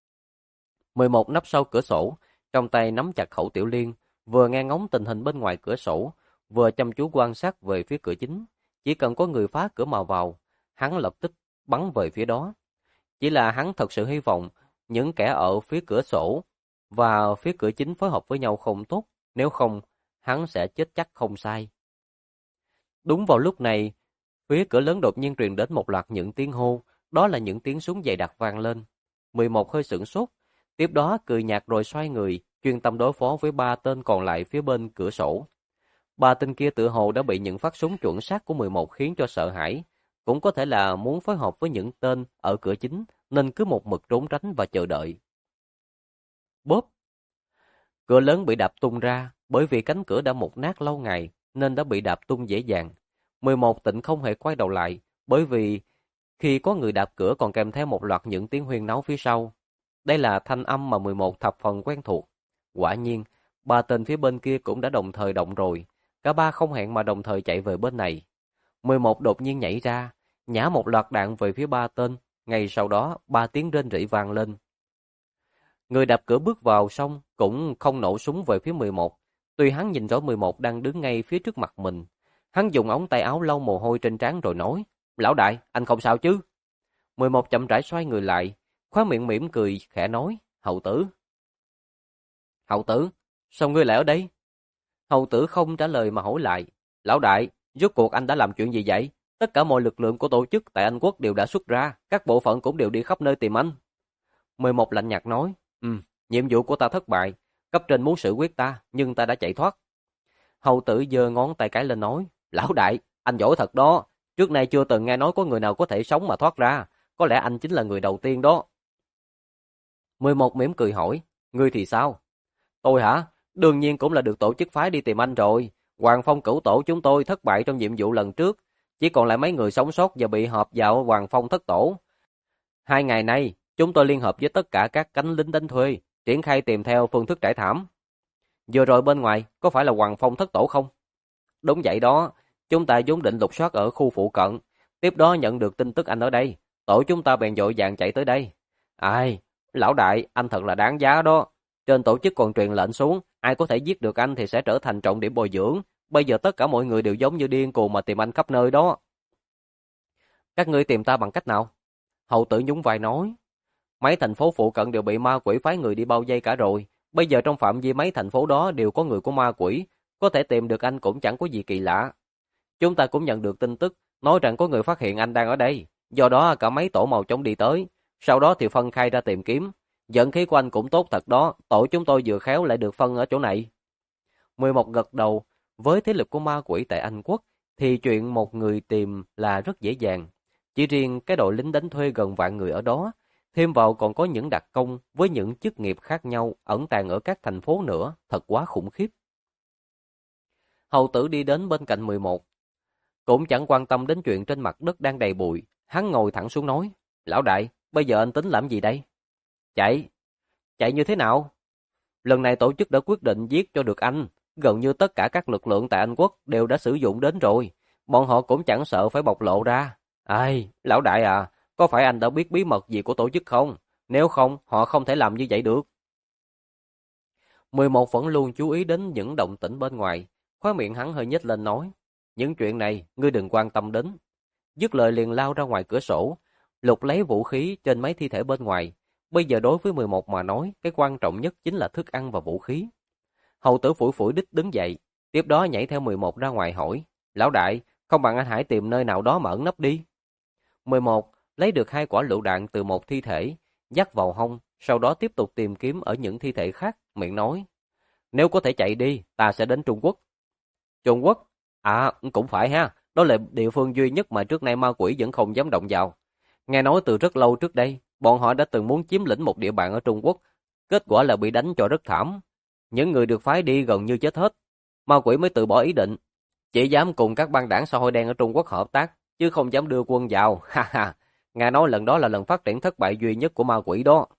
11 nấp sau cửa sổ, trong tay nắm chặt khẩu tiểu liên, vừa nghe ngóng tình hình bên ngoài cửa sổ, vừa chăm chú quan sát về phía cửa chính. Chỉ cần có người phá cửa mà vào, hắn lập tức bắn về phía đó. Chỉ là hắn thật sự hy vọng những kẻ ở phía cửa sổ và phía cửa chính phối hợp với nhau không tốt, nếu không, hắn sẽ chết chắc không sai. Đúng vào lúc này, phía cửa lớn đột nhiên truyền đến một loạt những tiếng hô, đó là những tiếng súng dày đặc vang lên. 11 hơi sửng sốt, tiếp đó cười nhạt rồi xoay người, chuyên tâm đối phó với 3 tên còn lại phía bên cửa sổ. 3 tên kia tự hồ đã bị những phát súng chuẩn xác của 11 khiến cho sợ hãi, cũng có thể là muốn phối hợp với những tên ở cửa chính, nên cứ một mực trốn tránh và chờ đợi. Bóp! Cửa lớn bị đạp tung ra, bởi vì cánh cửa đã mục nát lâu ngày, nên đã bị đạp tung dễ dàng. 11 Tịnh không hề quay đầu lại, bởi vì khi có người đạp cửa còn kèm theo một loạt những tiếng huyên náo phía sau. Đây là thanh âm mà 11 thập phần quen thuộc. Quả nhiên, ba tên phía bên kia cũng đã đồng thời động rồi. Cả ba không hẹn mà đồng thời chạy về bên này. 11 đột nhiên nhảy ra, nhả một loạt đạn về phía ba tên. Ngay sau đó, ba tiếng rên rỉ vang lên. Người đạp cửa bước vào xong cũng không nổ súng về phía 11. Tuy hắn nhìn rõ 11 đang đứng ngay phía trước mặt mình. Hắn dùng ống tay áo lau mồ hôi trên trán rồi nói, lão đại, anh không sao chứ? 11 chậm rãi xoay người lại, khóe miệng mỉm cười khẽ nói, hầu tử. Hầu tử, sao ngươi lại ở đây? Hầu tử không trả lời mà hỏi lại, lão đại, rốt cuộc anh đã làm chuyện gì vậy? Tất cả mọi lực lượng của tổ chức tại Anh Quốc đều đã xuất ra, các bộ phận cũng đều đi khắp nơi tìm anh. 11 lạnh nhạt nói, nhiệm vụ của ta thất bại, cấp trên muốn xử quyết ta, nhưng ta đã chạy thoát. Hầu tử giơ ngón tay cái lên nói, lão đại, anh giỏi thật đó, trước nay chưa từng nghe nói có người nào có thể sống mà thoát ra, có lẽ anh chính là người đầu tiên đó. 11 mỉm cười hỏi, ngươi thì sao? Tôi hả? Đương nhiên cũng là được tổ chức phái đi tìm anh rồi. Hoàng Phong cửu tổ chúng tôi thất bại trong nhiệm vụ lần trước, chỉ còn lại mấy người sống sót và bị hợp vào Hoàng Phong thất tổ. 2 ngày nay, chúng tôi liên hợp với tất cả các cánh lính đánh thuê, triển khai tìm theo phương thức trải thảm. Vừa rồi bên ngoài, có phải là Hoàng Phong thất tổ không? Đúng vậy đó, chúng ta vốn định lục soát ở khu phụ cận. Tiếp đó nhận được tin tức anh ở đây, tổ chúng ta bèn vội vàng chạy tới đây. Ai, lão đại, anh thật là đáng giá đó. Trên tổ chức còn truyền lệnh xuống, ai có thể giết được anh thì sẽ trở thành trọng điểm bồi dưỡng. Bây giờ tất cả mọi người đều giống như điên cuồng mà tìm anh khắp nơi đó. Các ngươi tìm ta bằng cách nào? Hầu tử nhún vai nói. Mấy thành phố phụ cận đều bị ma quỷ phái người đi bao vây cả rồi. Bây giờ trong phạm vi mấy thành phố đó đều có người của ma quỷ. Có thể tìm được anh cũng chẳng có gì kỳ lạ. Chúng ta cũng nhận được tin tức, nói rằng có người phát hiện anh đang ở đây. Do đó cả mấy tổ màu trống đi tới. Sau đó thì phân khai ra tìm kiếm. Vận khí của anh cũng tốt thật đó. Tổ chúng tôi vừa khéo lại được phân ở chỗ này. 11 gật đầu. Với thế lực của ma quỷ tại Anh Quốc, thì chuyện một người tìm là rất dễ dàng. Chỉ riêng cái đội lính đánh thuê gần vạn người ở đó, thêm vào còn có những đặc công với những chức nghiệp khác nhau ẩn tàng ở các thành phố nữa, thật quá khủng khiếp. Hầu tử đi đến bên cạnh 11. Cũng chẳng quan tâm đến chuyện trên mặt đất đang đầy bụi, hắn ngồi thẳng xuống nói, lão đại, bây giờ anh tính làm gì đây? Chạy. Chạy như thế nào? Lần này tổ chức đã quyết định giết cho được anh, gần như tất cả các lực lượng tại Anh Quốc đều đã sử dụng đến rồi, bọn họ cũng chẳng sợ phải bộc lộ ra. Ai, lão đại à, có phải anh đã biết bí mật gì của tổ chức không? Nếu không, họ không thể làm như vậy được. 11 vẫn luôn chú ý đến những động tĩnh bên ngoài, khóe miệng hắn hơi nhếch lên nói, những chuyện này ngươi đừng quan tâm đến. Dứt lời liền lao ra ngoài cửa sổ, lục lấy vũ khí trên mấy thi thể bên ngoài. Bây giờ đối với 11 mà nói, cái quan trọng nhất chính là thức ăn và vũ khí. Hầu tử phủi phủi đích đứng dậy, tiếp đó nhảy theo 11 ra ngoài hỏi, lão đại, không bằng anh hãy tìm nơi nào đó mà ẩn nấp đi. 11 lấy được 2 quả lựu đạn từ một thi thể, dắt vào hông, sau đó tiếp tục tìm kiếm ở những thi thể khác, miệng nói, nếu có thể chạy đi, ta sẽ đến Trung Quốc. Trung Quốc? À, cũng phải ha, đó là địa phương duy nhất mà trước nay ma quỷ vẫn không dám động vào. Nghe nói từ rất lâu trước đây, bọn họ đã từng muốn chiếm lĩnh một địa bàn ở Trung Quốc, kết quả là bị đánh cho rất thảm. Những người được phái đi gần như chết hết, ma quỷ mới từ bỏ ý định, chỉ dám cùng các băng đảng xã hội đen ở Trung Quốc hợp tác, chứ không dám đưa quân vào, ha ha. Nghe nói lần đó là lần phát triển thất bại duy nhất của ma quỷ đó.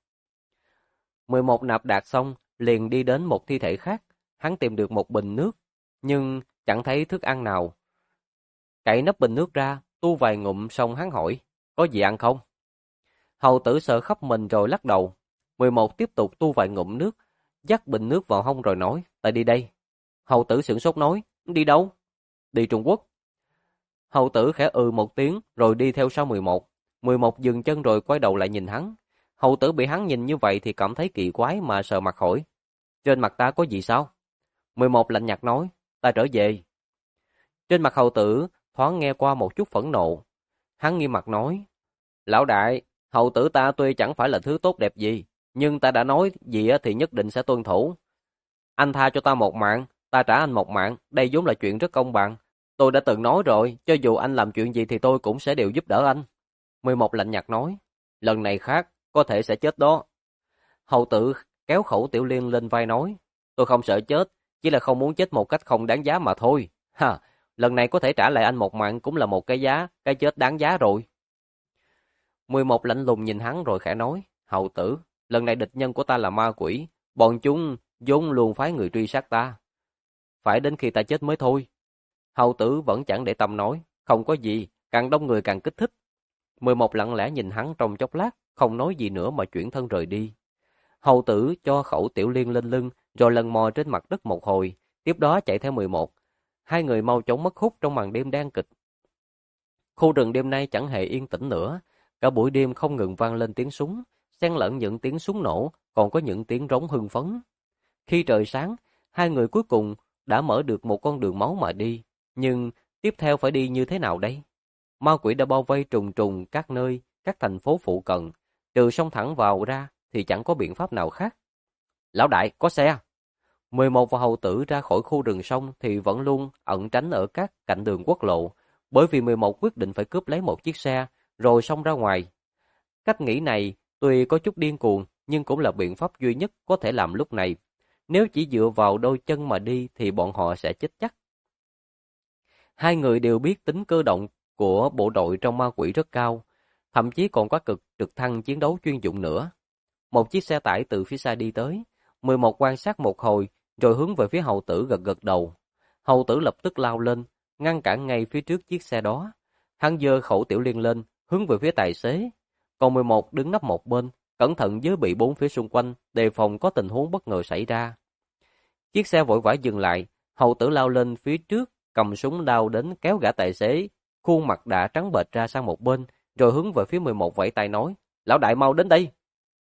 11 nạp đạt xong, liền đi đến một thi thể khác, hắn tìm được một bình nước, nhưng chẳng thấy thức ăn nào. Cậy nắp bình nước ra, tu vài ngụm xong hắn hỏi, có gì ăn không? Hầu tử sợ khắp mình rồi lắc đầu. 11 tiếp tục tu vài ngụm nước, dắt bình nước vào hông rồi nói, ta đi đây. Hầu tử sửng sốt nói, đi đâu? Đi Trung Quốc. Hầu tử khẽ một tiếng rồi đi theo sau 11. 11 dừng chân rồi quay đầu lại nhìn hắn. Hầu tử bị hắn nhìn như vậy thì cảm thấy kỳ quái mà sờ mặt hỏi, trên mặt ta có gì sao? 11 lạnh nhạt nói, ta trở về. Trên mặt hầu tử thoáng nghe qua một chút phẫn nộ. Hắn nghiêm mặt nói, lão đại, hầu tử ta tuy chẳng phải là thứ tốt đẹp gì, nhưng ta đã nói gì thì nhất định sẽ tuân thủ. Anh tha cho ta một mạng, ta trả anh một mạng, đây vốn là chuyện rất công bằng. Tôi đã từng nói rồi, cho dù anh làm chuyện gì thì tôi cũng sẽ đều giúp đỡ anh. 11 lạnh nhạt nói, lần này khác, có thể sẽ chết đó. Hầu tử kéo khẩu tiểu liên lên vai nói, tôi không sợ chết, chỉ là không muốn chết một cách không đáng giá mà thôi. Ha, lần này có thể trả lại anh một mạng cũng là một cái giá, cái chết đáng giá rồi. 11 lạnh lùng nhìn hắn rồi khẽ nói, hầu tử, lần này địch nhân của ta là ma quỷ, bọn chúng vốn luôn phái người truy sát ta. Phải đến khi ta chết mới thôi. Hầu tử vẫn chẳng để tâm nói, không có gì, càng đông người càng kích thích. 11 lặng lẽ nhìn hắn trong chốc lát, không nói gì nữa mà chuyển thân rời đi. Hầu tử cho khẩu Tiểu Liên lên lưng, rồi lần mò trên mặt đất một hồi, tiếp đó chạy theo 11. Hai người mau chóng mất hút trong màn đêm đen kịch. Khu rừng đêm nay chẳng hề yên tĩnh nữa, cả buổi đêm không ngừng vang lên tiếng súng, xen lẫn những tiếng súng nổ, còn có những tiếng rống hưng phấn. Khi trời sáng, hai người cuối cùng đã mở được một con đường máu mà đi, nhưng tiếp theo phải đi như thế nào đây? Ma quỷ đã bao vây trùng trùng các nơi, các thành phố phụ cận, trừ xông thẳng vào ra thì chẳng có biện pháp nào khác. Lão đại, có xe! 11 và hầu tử ra khỏi khu rừng sông thì vẫn luôn ẩn tránh ở các cạnh đường quốc lộ, bởi vì 11 quyết định phải cướp lấy một chiếc xe, rồi xông ra ngoài. Cách nghĩ này tuy có chút điên cuồng, nhưng cũng là biện pháp duy nhất có thể làm lúc này. Nếu chỉ dựa vào đôi chân mà đi thì bọn họ sẽ chết chắc. Hai người đều biết tính cơ động của bộ đội trong ma quỷ rất cao, thậm chí còn có cực trực thăng chiến đấu chuyên dụng nữa. Một chiếc xe tải từ phía xa đi tới, 11 quan sát một hồi, rồi hướng về phía hầu tử gật gật đầu. Hầu tử lập tức lao lên, ngăn cản ngay phía trước chiếc xe đó. Hắn giơ khẩu Tiểu Liên lên, hướng về phía tài xế. Còn 11 đứng nấp một bên, cẩn thận giới bị bốn phía xung quanh, đề phòng có tình huống bất ngờ xảy ra. Chiếc xe vội vã dừng lại, hầu tử lao lên phía trước, cầm súng đao đến kéo gã tài xế, khuôn mặt đã trắng bệch ra sang một bên, rồi hướng về phía 11 vẫy tay nói, lão đại mau đến đây.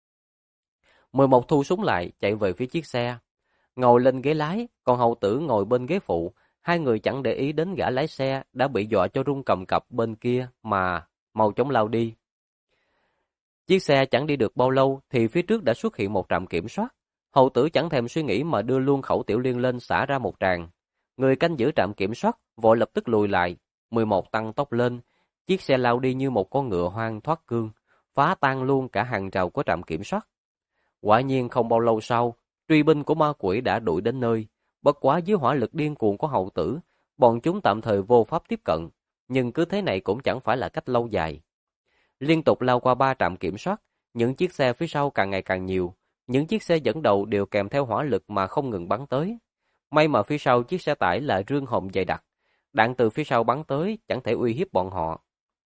11 thu súng lại, chạy về phía chiếc xe, ngồi lên ghế lái, còn hầu tử ngồi bên ghế phụ. Hai người chẳng để ý đến gã lái xe đã bị dọa cho run cầm cập bên kia mà mau chóng lao đi. Chiếc xe chẳng đi được bao lâu thì phía trước đã xuất hiện một trạm kiểm soát. Hầu tử chẳng thèm suy nghĩ mà đưa luôn khẩu Tiểu Liên lên xả ra một tràng. Người canh giữ trạm kiểm soát vội lập tức lùi lại. 11 tăng tốc lên, chiếc xe lao đi như một con ngựa hoang thoát cương, phá tan luôn cả hàng rào của trạm kiểm soát. Quả nhiên không bao lâu sau, truy binh của ma quỷ đã đuổi đến nơi. Bất quá dưới hỏa lực điên cuồng của hầu tử, bọn chúng tạm thời vô pháp tiếp cận, nhưng cứ thế này cũng chẳng phải là cách lâu dài. Liên tục lao qua 3 trạm kiểm soát, những chiếc xe phía sau càng ngày càng nhiều, những chiếc xe dẫn đầu đều kèm theo hỏa lực mà không ngừng bắn tới. May mà phía sau chiếc xe tải là rương hồng dày đặc, đạn từ phía sau bắn tới chẳng thể uy hiếp bọn họ.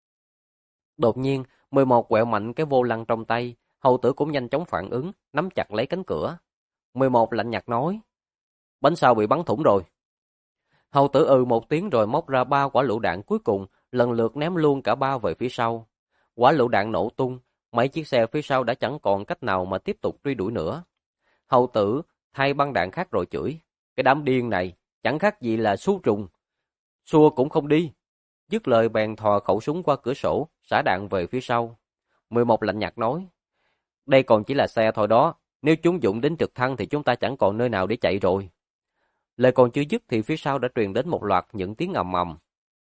Đột nhiên, 11 quẹo mạnh cái vô lăng trong tay, hầu tử cũng nhanh chóng phản ứng, nắm chặt lấy cánh cửa. 11 lạnh nhạt nói, bánh sau bị bắn thủng rồi. Hầu tử một tiếng rồi móc ra 3 quả lựu đạn cuối cùng, lần lượt ném luôn cả 3 về phía sau. Quả lựu đạn nổ tung, mấy chiếc xe phía sau đã chẳng còn cách nào mà tiếp tục truy đuổi nữa. Hầu tử thay băng đạn khác rồi chửi, cái đám điên này chẳng khác gì là xú trùng, xua cũng không đi. Dứt lời bèn thò khẩu súng qua cửa sổ, xả đạn về phía sau. 11 lạnh nhạt nói, đây còn chỉ là xe thôi đó, nếu chúng dụng đến trực thăng thì chúng ta chẳng còn nơi nào để chạy rồi. Lời còn chưa dứt thì phía sau đã truyền đến một loạt những tiếng ầm ầm.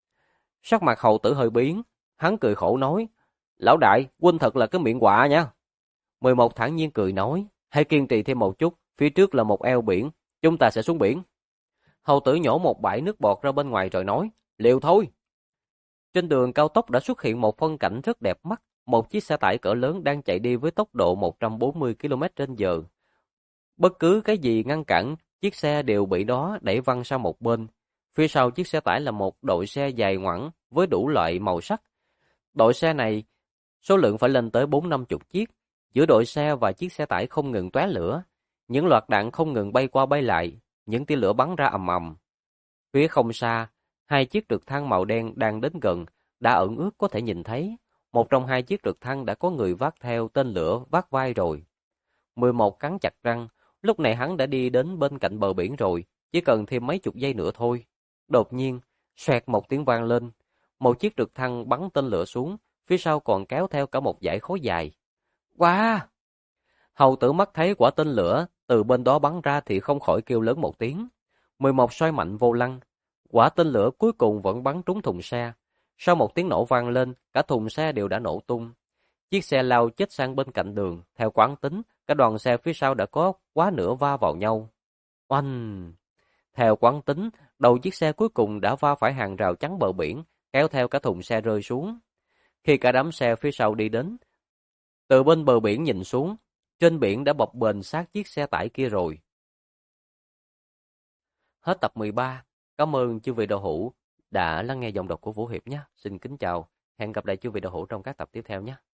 Sắc mặt hầu tử hơi biến, hắn cười khổ nói, lão đại, huynh thật là cái miệng quạ nha. 11 thản nhiên cười nói, hãy kiên trì thêm một chút, phía trước là một eo biển, chúng ta sẽ xuống biển. Hầu tử nhổ một bãi nước bọt ra bên ngoài rồi nói, liều thôi. Trên đường cao tốc đã xuất hiện một phân cảnh rất đẹp mắt, một chiếc xe tải cỡ lớn đang chạy đi với tốc độ 140 km/h. Bất cứ cái gì ngăn cản, chiếc xe đều bị đó đẩy văng sang một bên. Phía sau chiếc xe tải là một đội xe dài ngoẵng với đủ loại màu sắc. Đội xe này, số lượng phải lên tới 40-50 chiếc. Giữa đội xe và chiếc xe tải không ngừng tóe lửa. Những loạt đạn không ngừng bay qua bay lại, những tia lửa bắn ra ầm ầm. Phía không xa, 2 chiếc trực thăng màu đen đang đến gần, đã ẩn ước có thể nhìn thấy. Một trong 2 chiếc trực thăng đã có người vác theo tên lửa vác vai rồi. 11 cắn chặt răng, lúc này hắn đã đi đến bên cạnh bờ biển rồi, chỉ cần thêm mấy chục giây nữa thôi. Đột nhiên, xoẹt một tiếng vang lên, một chiếc trực thăng bắn tên lửa xuống, phía sau còn kéo theo cả một dải khói dài. Wow! Hầu tử mắt thấy quả tên lửa từ bên đó bắn ra thì không khỏi kêu lớn một tiếng. 11 xoay mạnh vô lăng, quả tên lửa cuối cùng vẫn bắn trúng thùng xe. Sau một tiếng nổ vang lên, cả thùng xe đều đã nổ tung. Chiếc xe lao chết sang bên cạnh đường, theo quán tính, cả đoàn xe phía sau đã có quá nửa va vào nhau. Oanh! Theo quán tính, đầu chiếc xe cuối cùng đã va phải hàng rào chắn bờ biển, kéo theo cả thùng xe rơi xuống. Khi cả đám xe phía sau đi đến, từ bên bờ biển nhìn xuống, trên biển đã bập bềnh xác chiếc xe tải kia rồi. Hết tập 13. Cảm ơn chư vị đạo hữu đã lắng nghe giọng đọc của Vũ Hiệp nhé. Xin kính chào. Hẹn gặp lại chư vị đạo hữu trong các tập tiếp theo nhé.